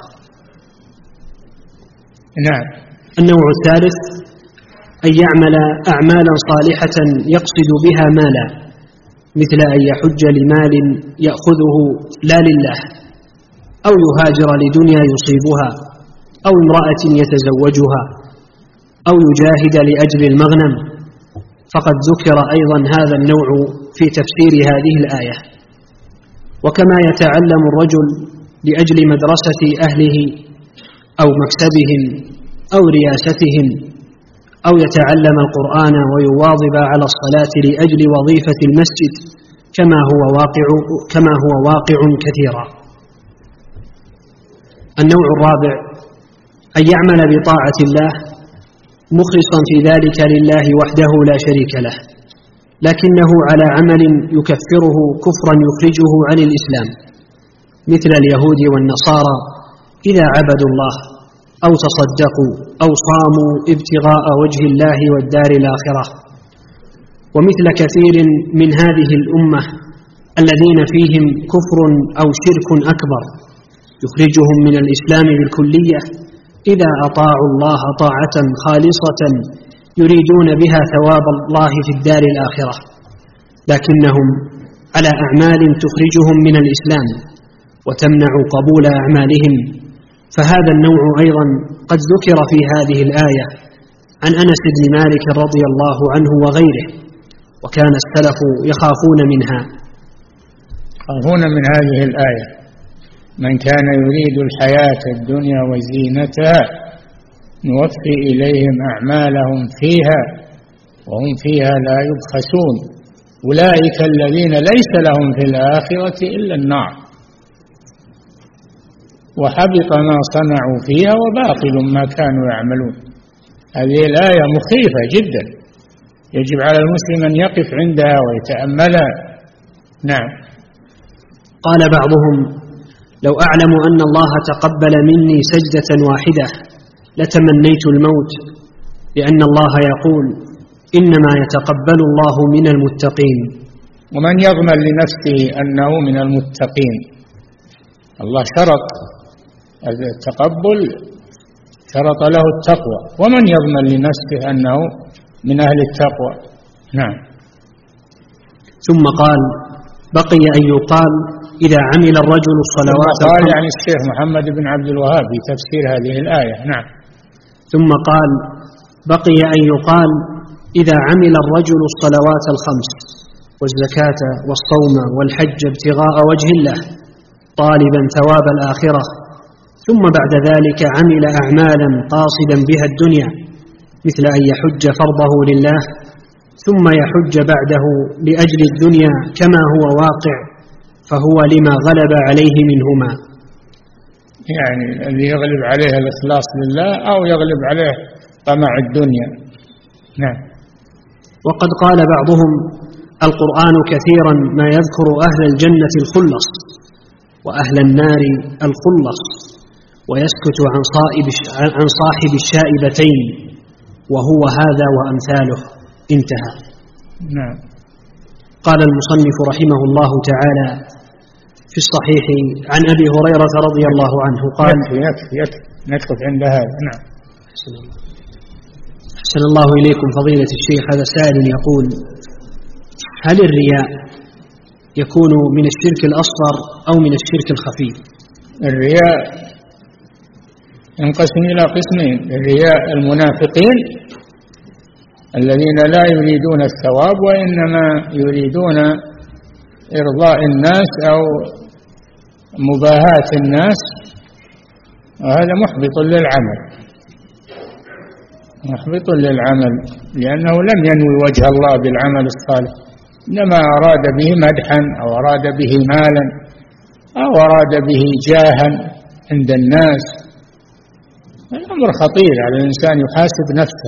النوع الثالث أن يعمل أعمالا صالحة يقصد بها مالا، مثل أن يحج لمال يأخذه لا لله، أو يهاجر لدنيا يصيبها، أو امرأة يتزوجها، أو يجاهد لأجل المغنم. فقد ذكر أيضا هذا النوع في تفسير هذه الآية. وكما يتعلم الرجل لأجل مدرسة أهله أو مكسبهم أو رياستهم، أو يتعلم القرآن ويواظب على الصلاة لأجل وظيفة المسجد، كما هو واقع كثيرا. النوع الرابع أن يعمل بطاعة الله مخلصا في ذلك لله وحده لا شريك له، لكنه على عمل يكفره كفرا يخرجه عن الإسلام، مثل اليهود والنصارى إذا عبدوا الله أو تصدقوا أو صاموا ابتغاء وجه الله والدار الآخرة، ومثل كثير من هذه الأمة الذين فيهم كفر أو شرك أكبر يخرجهم من الإسلام بالكلية إذا أطاعوا الله طاعة خالصة يريدون بها ثواب الله في الدار الآخرة، لكنهم على أعمال تخرجهم من الإسلام وتمنع قبول أعمالهم، فهذا النوع أيضا قد ذكر في هذه الآية عن أنس بن مالك رضي الله عنه وغيره، وكان السلف يخافون منها. يخافون من هذه الآية: من كان يريد الحياة الدنيا وزينتها نوفي إليهم أعمالهم فيها وهم فيها لا يبخسون أولئك الذين ليس لهم في الآخرة إلا النار وحبط ما صنعوا فيها وباطل ما كانوا يعملون. هذه الآية مخيفة جدا، يجب على المسلم أن يقف عندها ويتأملها. نعم. قال بعضهم: لو أعلم أن الله تقبل مني سجدة واحدة لتمنيت الموت، لأن الله يقول: إنما يتقبل الله من المتقين. ومن يضمن لنفسه أنه من المتقين؟ الله شرط التقبل، شرط له التقوى، ومن يضمن لنفسه أنه من أهل التقوى؟ نعم. ثم قال: بقي أن يقال إذا عمل الرجل الصلوات قال يعني الشيخ محمد بن عبد الوهاب في تفسير هذه الآية. نعم. ثم قال: بقي أن يقال إذا عمل الرجل الصلوات الخمس والزكاة والصوم والحج ابتغاء وجه الله طالبا ثواب الآخرة، ثم بعد ذلك عمل أعمالا قاصدا بها الدنيا مثل أن يحج فرضه لله ثم يحج بعده لأجل الدنيا كما هو واقع، فهو لما غلب عليه منهما. يعني اللي يغلب عليه الإخلاص لله أو يغلب عليه طمع الدنيا. نعم. وقد قال بعضهم: القرآن كثيرا ما يذكر أهل الجنة الخلص وأهل النار الخلص، ويسكت عن صاحب الشائبتين، وهو هذا وأمثاله. انتهى. نعم. قال المصنف رحمه الله تعالى في الصحيح عن أبي هريرة رضي الله عنه قال: يكفي نكف عند هذا. نعم. أحسن الله إليكم فضيلة الشيخ. هذا سائل يقول: هل الرياء يكون من الشرك الأصغر أو من الشرك الخفي؟ الرياء ينقسم إلى قسمين: الرياء المنافقين الذين لا يريدون الثواب وإنما يريدون إرضاء الناس أو مباهاة الناس، وهذا محبط للعمل لأنه لم ينوي وجه الله بالعمل الصالح، إنما أراد به مدحا أو أراد به مالا أو أراد به جاها عند الناس. الأمر خطير على الإنسان يحاسب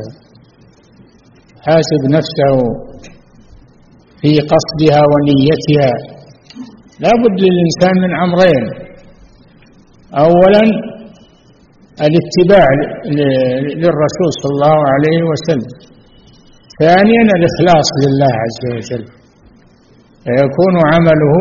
نفسه في قصدها ونيتها. لا بد للإنسان من أمرين: أولا الاتباع للرسول صلى الله عليه وسلم، ثانيا الإخلاص لله عز وجل، فيكون عمله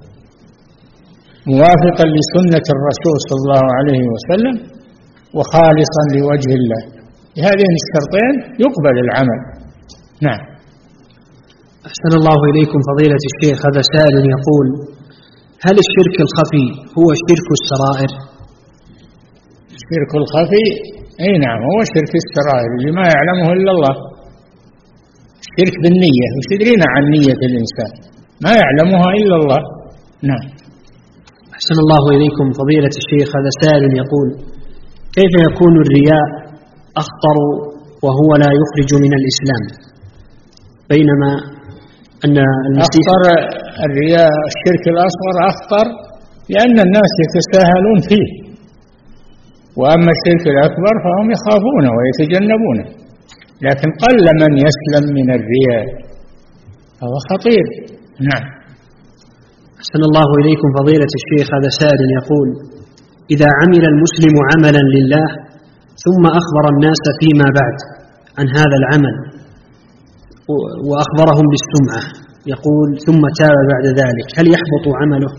موافقا لسنة الرسول صلى الله عليه وسلم وخالصا لوجه الله. بهذين الشرطين يقبل العمل. نعم. أحسن الله إليكم فضيلة الشيخ. هذا سائل يقول: هل الشرك الخفي هو شرك السرائر؟ الشرك الخفي أي نعم، هو شرك السرائر اللي ما يعلمه إلا الله. الشرك بالنية، وش يدرينا عن نية الإنسان؟ ما يعلمها إلا الله. نعم. أحسن الله إليكم فضيلة الشيخ. هذا سائل يقول: كيف يكون الرياء أخطر وهو لا يخرج من الإسلام، بينما أن أخطر الرياء الشرك الأصغر أخطر لأن الناس يتساهلون فيه، وأما الشرك الأكبر فهم يخافونه ويتجنبونه، لكن قل من يسلم من الرياء، هو خطير. نعم. أحسن الله إليكم فضيلة الشيخ. هذا سائل يقول: إذا عمل المسلم عملا لله ثم أخبر الناس فيما بعد عن هذا العمل وأخبرهم بالسمعة، يقول ثم تاب بعد ذلك، هل يحبط عمله؟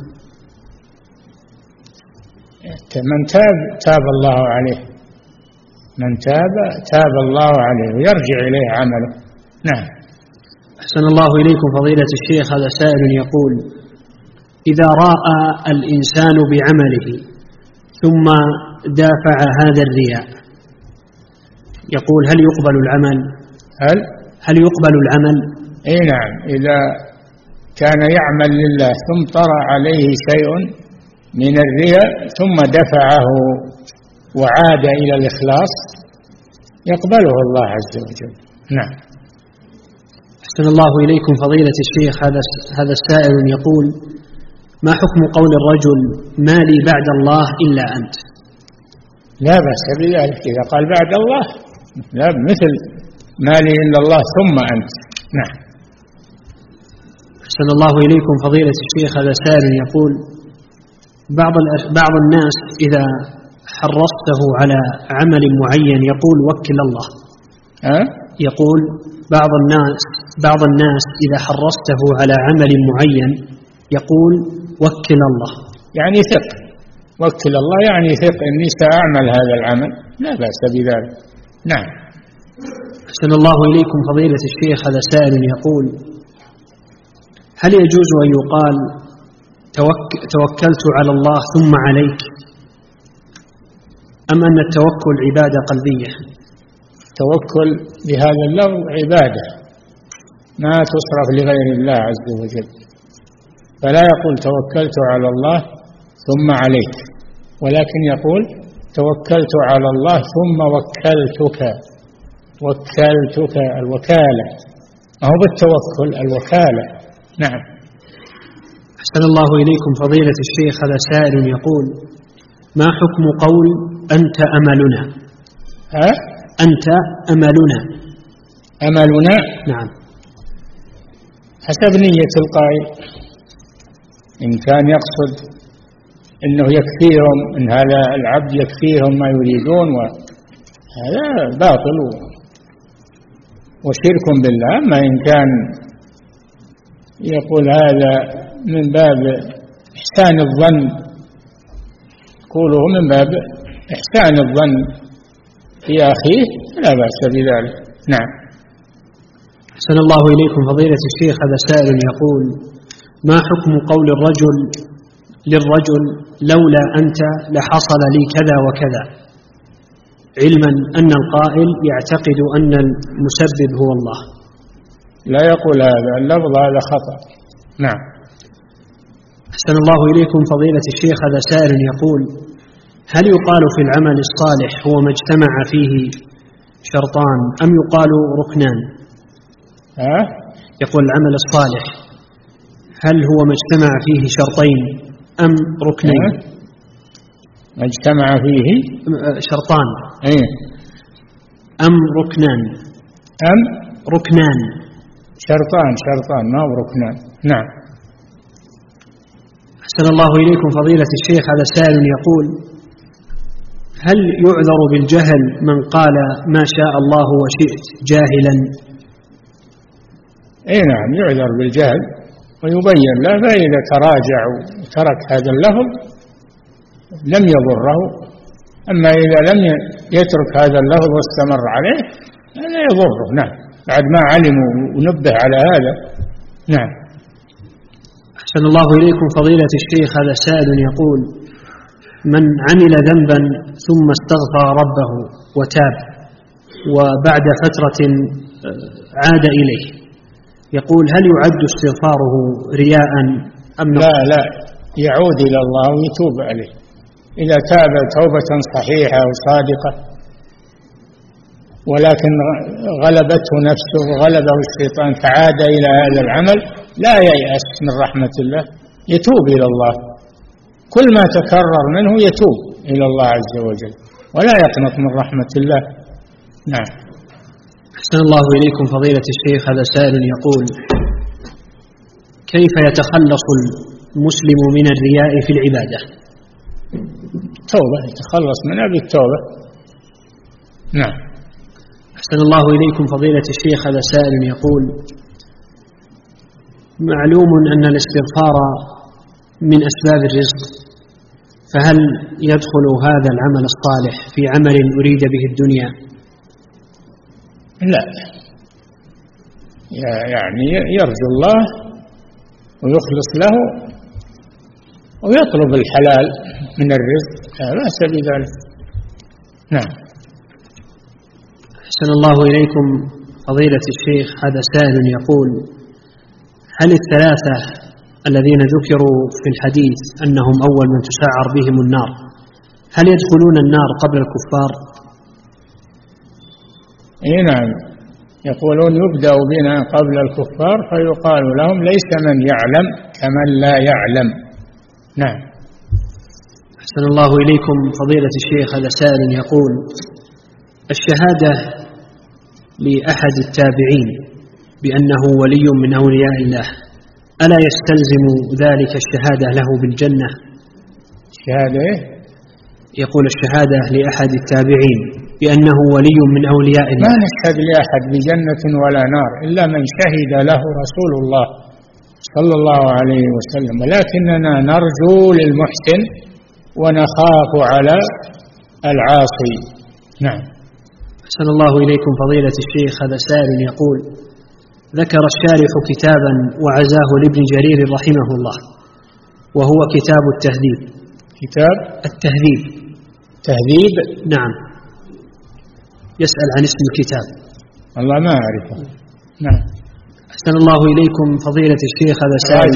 من تاب الله عليه، من تاب الله عليه ويرجع إليه عمله. نعم. أحسن الله إليكم فضيلة الشيخ. هذا سائل يقول: إذا رأى الإنسان بعمله ثم دافع هذا الرياء، يقول هل يقبل العمل؟ هل يقبل العمل؟ اي نعم، إذا كان يعمل لله ثم طرأ عليه شيء من الرياء ثم دفعه وعاد إلى الإخلاص يقبله الله عز وجل. نعم. أحسن الله إليكم فضيلة الشيخ، هذا السائل يقول: ما حكم قول الرجل ما لي بعد الله إلا أنت؟ لا بأس بذلك إذا قال بعد الله، لا مثل ما لي إلا الله ثم أنت. نعم. أحسن الله إليكم فضيلة الشيخ، هذا سائل يقول: بعض الناس إذا حرصته على عمل معين يقول وكل الله. يقول بعض الناس إذا حرصته على عمل معين يقول وكل الله، يعني ثق، وكل الله يعني ثق إني سأعمل هذا العمل، لا بأس بذلك. نعم. أحسن الله إليكم فضيلة الشيخ، هذا سائل يقول: هل يجوز أن يقال توكلت على الله ثم عليك، أم أن التوكل عبادة قلبية؟ توكل بهذا اللفظ عبادة ما تصرف لغير الله عز وجل، فلا يقول توكلت على الله ثم عليك، ولكن يقول توكلت على الله ثم وكلتك الوكالة، ما هو بالتوكل الوكالة. نعم. أحسن الله إليكم فضيلة الشيخ، هذا سائل يقول: ما حكم قول أنت أملنا؟ أنت أملنا. أملنا؟ نعم. حسب نية القائل، إن كان يقصد إنه يكفيهم، إن هذا العبد يكفيهم ما يريدون، وهذا باطل وشرك بالله. أما إن كان يقول هذا من باب إحسان الظن، قوله من باب إحسان الظن في أخيه، لا بأس بذلك. نعم. أحسن الله إليكم فضيلة الشيخ، هذا سائل يقول: ما حكم قول الرجل للرجل لولا أنت لحصل لي كذا وكذا، علما أن القائل يعتقد أن المسبب هو الله؟ لا يقول هذا اللفظ، هذا خطأ. نعم. أحسن الله إليكم فضيلة الشيخ، هذا سائل يقول: هل يقال في العمل الصالح هو ما اجتمع فيه شرطان أم يقال ركنان؟ يقول العمل الصالح هل هو ما اجتمع فيه شرطين أم ركنين؟ ما اجتمع فيه شرطان أم ركنان؟ أم ركنان. شرطان ما هو ركنان. نعم. أحسن الله إليكم فضيلة الشيخ، هذا سائل يقول: هل يعذر بالجهل من قال ما شاء الله وشئت جاهلا؟ نعم، يعذر بالجهل ويبين له، فإذا تراجع وترك هذا اللفظ لم يضره. أما إذا لم يترك هذا اللفظ واستمر عليه هذا يضره. نعم، بعد ما علم ونبه على هذا. نعم. أحسن الله إليكم فضيلة الشيخ، هذا سائل يقول: من عمل ذنبا ثم استغفر ربه وتاب وبعد فترة عاد إليه، يقول هل يعد استغفاره رياء أم لا، يعود إلى الله ويتوب عليه. إذا تاب توبة صحيحة وصادقة ولكن غلبته نفسه وغلبه الشيطان فعاد إلى هذا العمل لا ييأس من رحمة الله، يتوب إلى الله، كل ما تكرر منه يتوب إلى الله عز وجل ولا يقنط من رحمة الله. نعم. أحسن الله إليكم فضيلة الشيخ، هذا سائل يقول: كيف يتخلص المسلم من الرياء في العبادة؟ توبة، يتخلص منها بالتوبة. نعم. أحسن الله إليكم فضيلة الشيخ، هذا سائل يقول: معلوم أن الاستغفار من أسباب الرزق، فهل يدخل هذا العمل الصالح في عمل أريد به الدنيا؟ لا، يعني يرجو الله ويخلص له ويطلب الحلال من الرزق، لا بأس بذلك. نعم. أحسن الله إليكم فضيلة الشيخ. هذا سائل يقول: هل الثلاثة الذين ذكروا في الحديث أنهم أول من تسعر بهم النار هل يدخلون النار قبل الكفار؟ نعم، يقولون يبدأ بنا قبل الكفار فيقال لهم ليس من يعلم كمن لا يعلم. نعم. أحسن الله إليكم فضيلة الشيخ. هذا سائل يقول: الشهادة لأحد التابعين بأنه ولي من أولياء الله ألا يستلزم ذلك الشهادة له بالجنة؟ شهادة؟ يقول الشهادة لأحد التابعين بأنه ولي من أولياء الله. ما نشهد لأحد بجنة ولا نار إلا من شهد له رسول الله صلى الله عليه وسلم، ولكننا نرجو للمحسن ونخاف على العاصي. نعم. أحسن الله إليكم فضيلة الشيخ. هذا سائل يقول: ذكر الشارح كتابا وعزاه لابن جرير رحمه الله وهو كتاب التهذيب. كتاب التهذيب. تهذيب؟ نعم. يسأل عن اسم الكتاب. الله ما أعرفه. نعم. أحسن الله إليكم فضيلة الشيخ. هذا سائل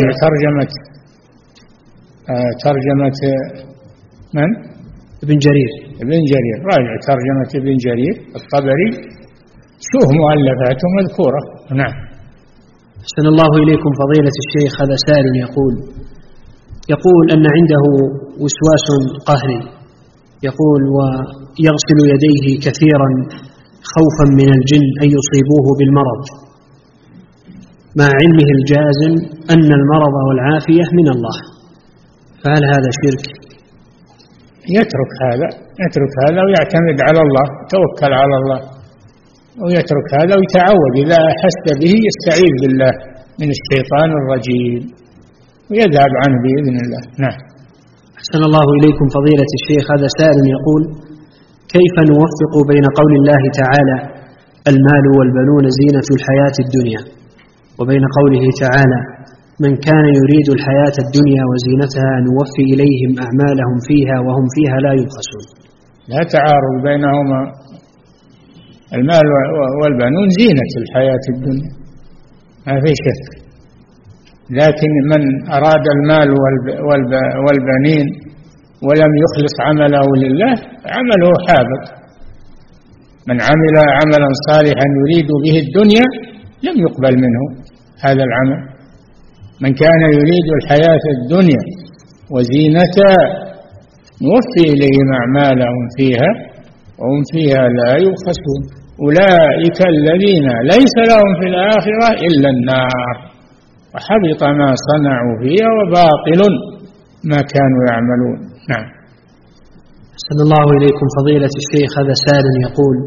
ترجمة من؟ ابن جرير. ابن جرير، راجع ترجمة ابن جرير الطبري، شوف مؤلفاته مذكورة. نعم. أحسن الله إليكم فضيلة الشيخ. هذا سائل يقول أن عنده وسواس قهري، يقول ويغسل يديه كثيرا خوفا من الجن أن يصيبوه بالمرض، مع علمه الجازم أن المرض والعافية من الله، فهل هذا شرك؟ يترك هذا ويعتمد على الله، توكل على الله، ويترك هذا ويتعوذ إذا أحس به يستعيذ بالله من الشيطان الرجيم ويذهب عنه بإذن الله. نعم. أحسن الله إليكم فضيلة الشيخ. هذا سائل يقول: كيف نوفق بين قول الله تعالى المال والبنون زينة الحياة الدنيا وبين قوله تعالى من كان يريد الحياة الدنيا وزينتها نوفي إليهم أعمالهم فيها وهم فيها لا يبخسون؟ لا تعارض بينهما، المال والبنون زينة الحياة الدنيا ما في شك، لكن من أراد المال والبنين ولم يخلص عمله لله عمله حابط. من عمل عملا صالحا يريد به الدنيا لم يقبل منه هذا العمل. من كان يريد الحياة الدنيا وزينتها نوفي إليهم أعمالهم فيها وهم فيها لا يبخسون. أولئك الذين ليس لهم في الآخرة إلا النار وحبط ما صنعوا فيها وباطل ما كانوا يعملون. نعم. أحسن الله إليكم فضيلة الشيخ. هذا سائل يقول: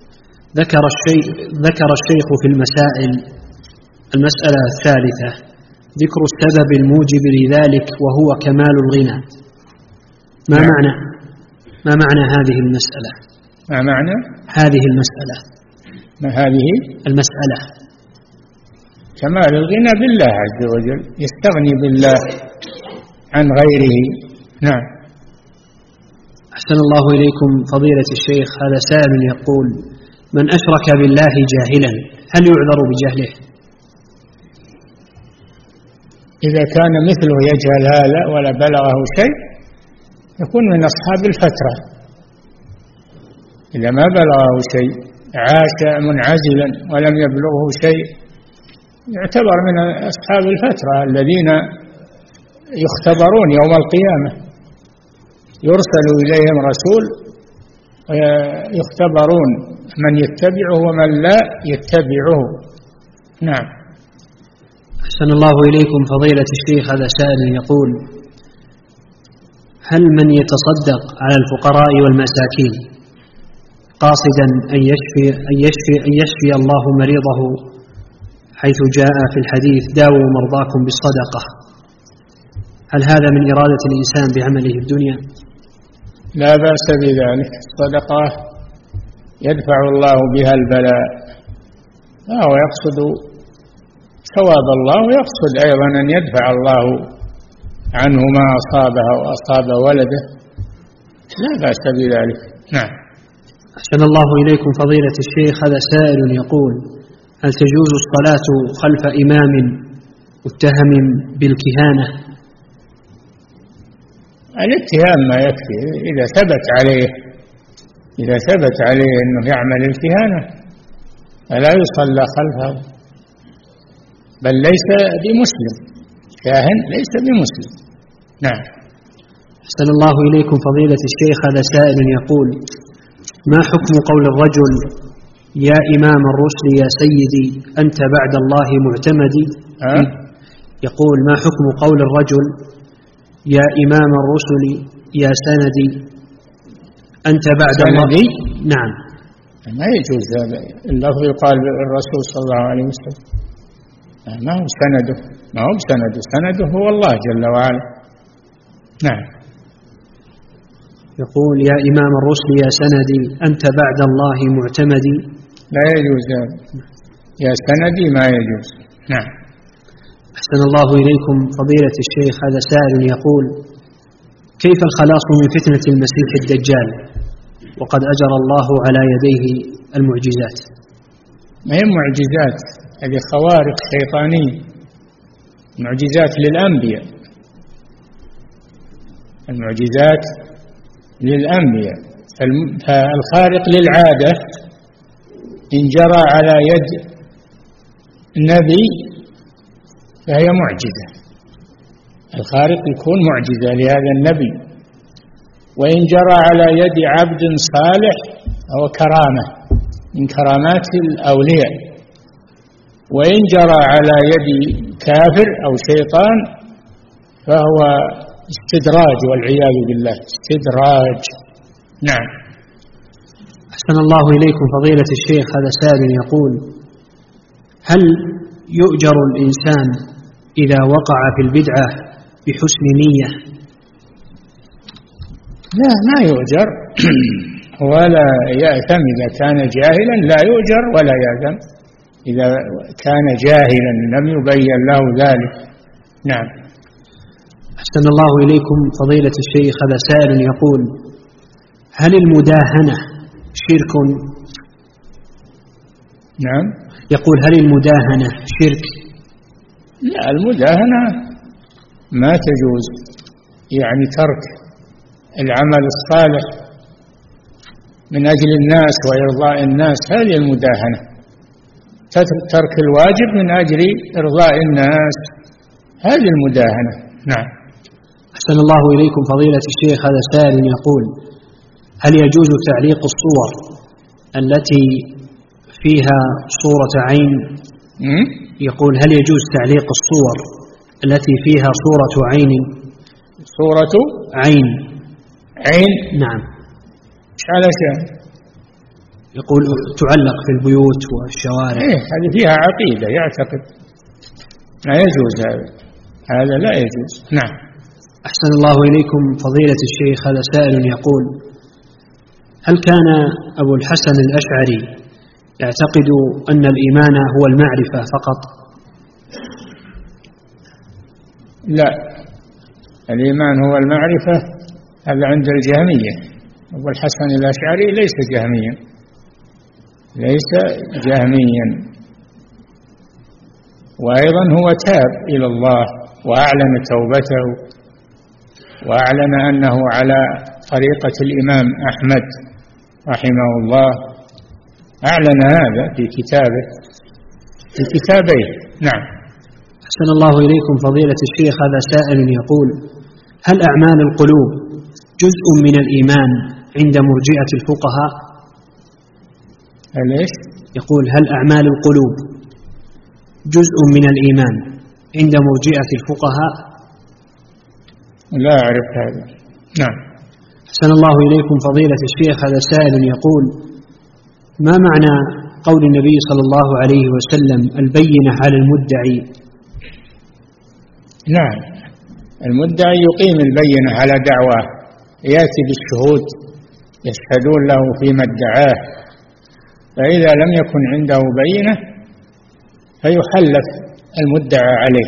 ذكر الشيخ في المسائل المسألة الثالثة ذكر السبب الموجب لذلك وهو كمال الغنى. ما معنى هذه المسألة؟ ما معنى هذه المسألة؟ ما هذه المسألة؟ كمال الغنى بالله عز وجل، يستغني بالله عن غيره. نعم. أحسن الله إليكم فضيلة الشيخ. هذا سائل يقول: من أشرك بالله جاهلا هل يعذر بجهله؟ إذا كان مثله يجهل هذا ولا بلغه شيء يكون من أصحاب الفترة. إذا ما بلغه شيء عاش منعزلا ولم يبلغه شيء يعتبر من أصحاب الفترة الذين يختبرون يوم القيامة، يرسل إليهم رسول يختبرون من يتبعه ومن لا يتبعه. نعم. أحسن الله إليكم فضيلة الشيخ. هذا سائل يقول: هل من يتصدق على الفقراء والمساكين قاصدا أن يشفي الله مريضه حيث جاء في الحديث داووا مرضاكم بالصدقة، هل هذا من إرادة الإنسان بعمله الدنيا؟ لا بأس بذلك، الصدقة يدفع الله بها البلاء، وهو يقصد ثواب الله ويقصد أيضا أن يدفع الله عنه ما أصابه وأصاب ولده، لا بأس بذلك. نعم. أحسن الله إليكم فضيلة الشيخ. هذا سائل يقول: هل تجوز الصلاة خلف إمام متهم بالكهانة؟ الاتهام ما يكفي إذا ثبت عليه أنه يعمل الكهانة فلا يصلى خلفه، بل ليس بمسلم، كاهن ليس بمسلم. نعم. أحسن الله إليكم فضيلة الشيخ. هذا سائل يقول: ما حكم قول الرجل: يا إمام الرسل يا سيدي أنت بعد الله معتمدي؟ يقول: ما حكم قول الرجل: يا إمام الرسل يا سندي أنت بعد الله؟ نعم. ما يجوز هذا اللفظ يقال الرسول صلى الله عليه وسلم، ما هو سنده هو الله جل وعلا. نعم. يقول: يا إمام الرسل يا سندي أنت بعد الله معتمدي. لا يجوز هذا، يا سندي ما يجوز. نعم. أحسن الله إليكم فضيلة الشيخ. هذا سائل يقول: كيف الخلاص من فتنة المسيح الدجال وقد أجرى الله على يديه المعجزات؟ ما هي معجزات، هذه خوارق شيطانية، معجزات للأنبياء، المعجزات للأنبياء. فالخارق للعادة إن جرى على يد نبي فهي معجزة، الخارق يكون معجزة لهذا النبي، وإن جرى على يد عبد صالح هو كرامة من كرامات الأولياء، وإن جرى على يد كافر أو شيطان فهو استدراج والعياذ بالله، استدراج. نعم. أحسن الله إليكم فضيلة الشيخ. هذا سائل يقول: هل يؤجر الإنسان إذا وقع في البدعة بحسن نية؟ لا، ما يؤجر ولا يأثم. إذا كان جاهلا لا يؤجر ولا يأثم، إذا كان جاهلا لم يبين له ذلك. نعم. أحسن الله إليكم فضيلة الشيخ. هذا سائل يقول: هل المداهنة شرك؟ نعم. يقول: هل المداهنة شرك؟ لا، المداهنة ما تجوز، يعني ترك العمل الصالح من أجل الناس وإرضاء الناس، هذه المداهنة. ترك الواجب من أجل إرضاء الناس، هذه المداهنة. نعم. أحسن الله إليكم فضيلة الشيخ. هذا سائل يقول: هل يجوز تعليق الصور التي فيها صورة عين؟ يقول: هل يجوز تعليق الصور التي فيها صورة عين؟ صورة عين. نعم. إيش على شيء؟ يقول: تعلق في البيوت والشوارع. هذه فيها عقيدة، يعتقد لا يجوز هذا لا يجوز. نعم. أحسن الله إليكم فضيلة الشيخ. هذا سائل يقول: هل كان أبو الحسن الأشعري يعتقد أن الإيمان هو المعرفة فقط؟ لا، الإيمان هو المعرفة، هذا عند الجهمية. أبو الحسن الأشعري ليس جهميا، وأيضا هو تاب إلى الله وأعلن توبته، وأعلن أنه على طريقة الإمام أحمد رحمه الله، أعلن هذا في كتابيه. نعم. أحسن الله إليكم فضيلة الشيخ. هذا سائل يقول: هل أعمال القلوب جزء من الإيمان عند مرجئة الفقهاء؟ ليش؟ يقول: هل أعمال القلوب جزء من الإيمان عند مرجئة الفقهاء؟ لا أعرف هذا. نعم. أحسن الله إليكم فضيلة الشيخ. هذا سائل يقول: ما معنى قول النبي صلى الله عليه وسلم: البينة على المدعي؟ نعم، المدعي يقيم البينة على دعواه، يأتي بالشهود يشهدون له فيما ادعاه، فإذا لم يكن عنده بينة فيحلف المدعى عليه.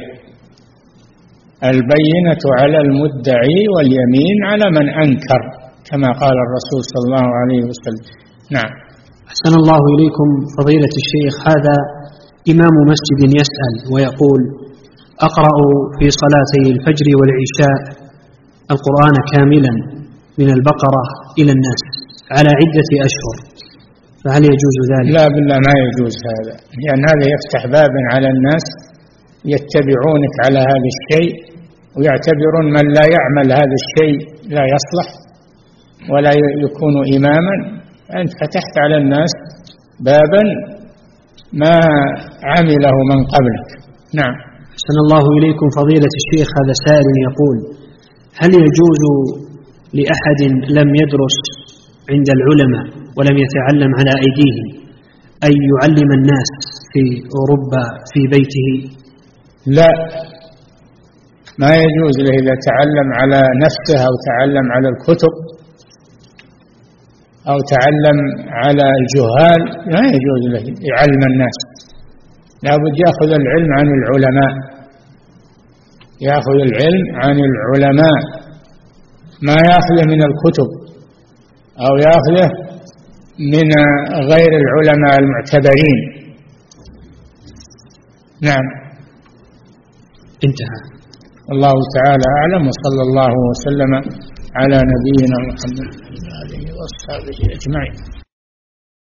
البينة على المدعي واليمين على من أنكر، كما قال الرسول صلى الله عليه وسلم: نعم. أحسن الله إليكم فضيلة الشيخ. هذا إمام مسجد يسأل ويقول: أقرأ في صلاتي الفجر والعشاء القرآن كاملا من البقرة إلى الناس على عدة أشهر، فهل يجوز ذلك؟ لا بالله ما يجوز هذا، لأن هذا يفتح بابا على الناس يتبعونك على هذا الشيء ويعتبرون من لا يعمل هذا الشيء لا يصلح ولا يكون إماما. أنت فتحت على الناس بابا ما عمله من قبلك. نعم. أحسن الله إليكم فضيلة الشيخ. هذا سائل يقول: هل يجوز لأحد لم يدرس عند العلماء ولم يتعلم على أيديهم أن يعلم الناس في أوروبا في بيته؟ لا، ما يجوز له. إذا تعلم على نفسه أو تعلم على الكتب أو تعلم على الجهال ما يجوز له يعلم الناس. لا بد يأخذ العلم عن العلماء، يأخذ العلم عن العلماء، ما يأخذه من الكتب أو يأخذه من غير العلماء المعتبرين. نعم. انتهى. الله تعالى أعلم، وصلى الله وسلم على نبينا محمد وعلى آله وصحبه أجمعين.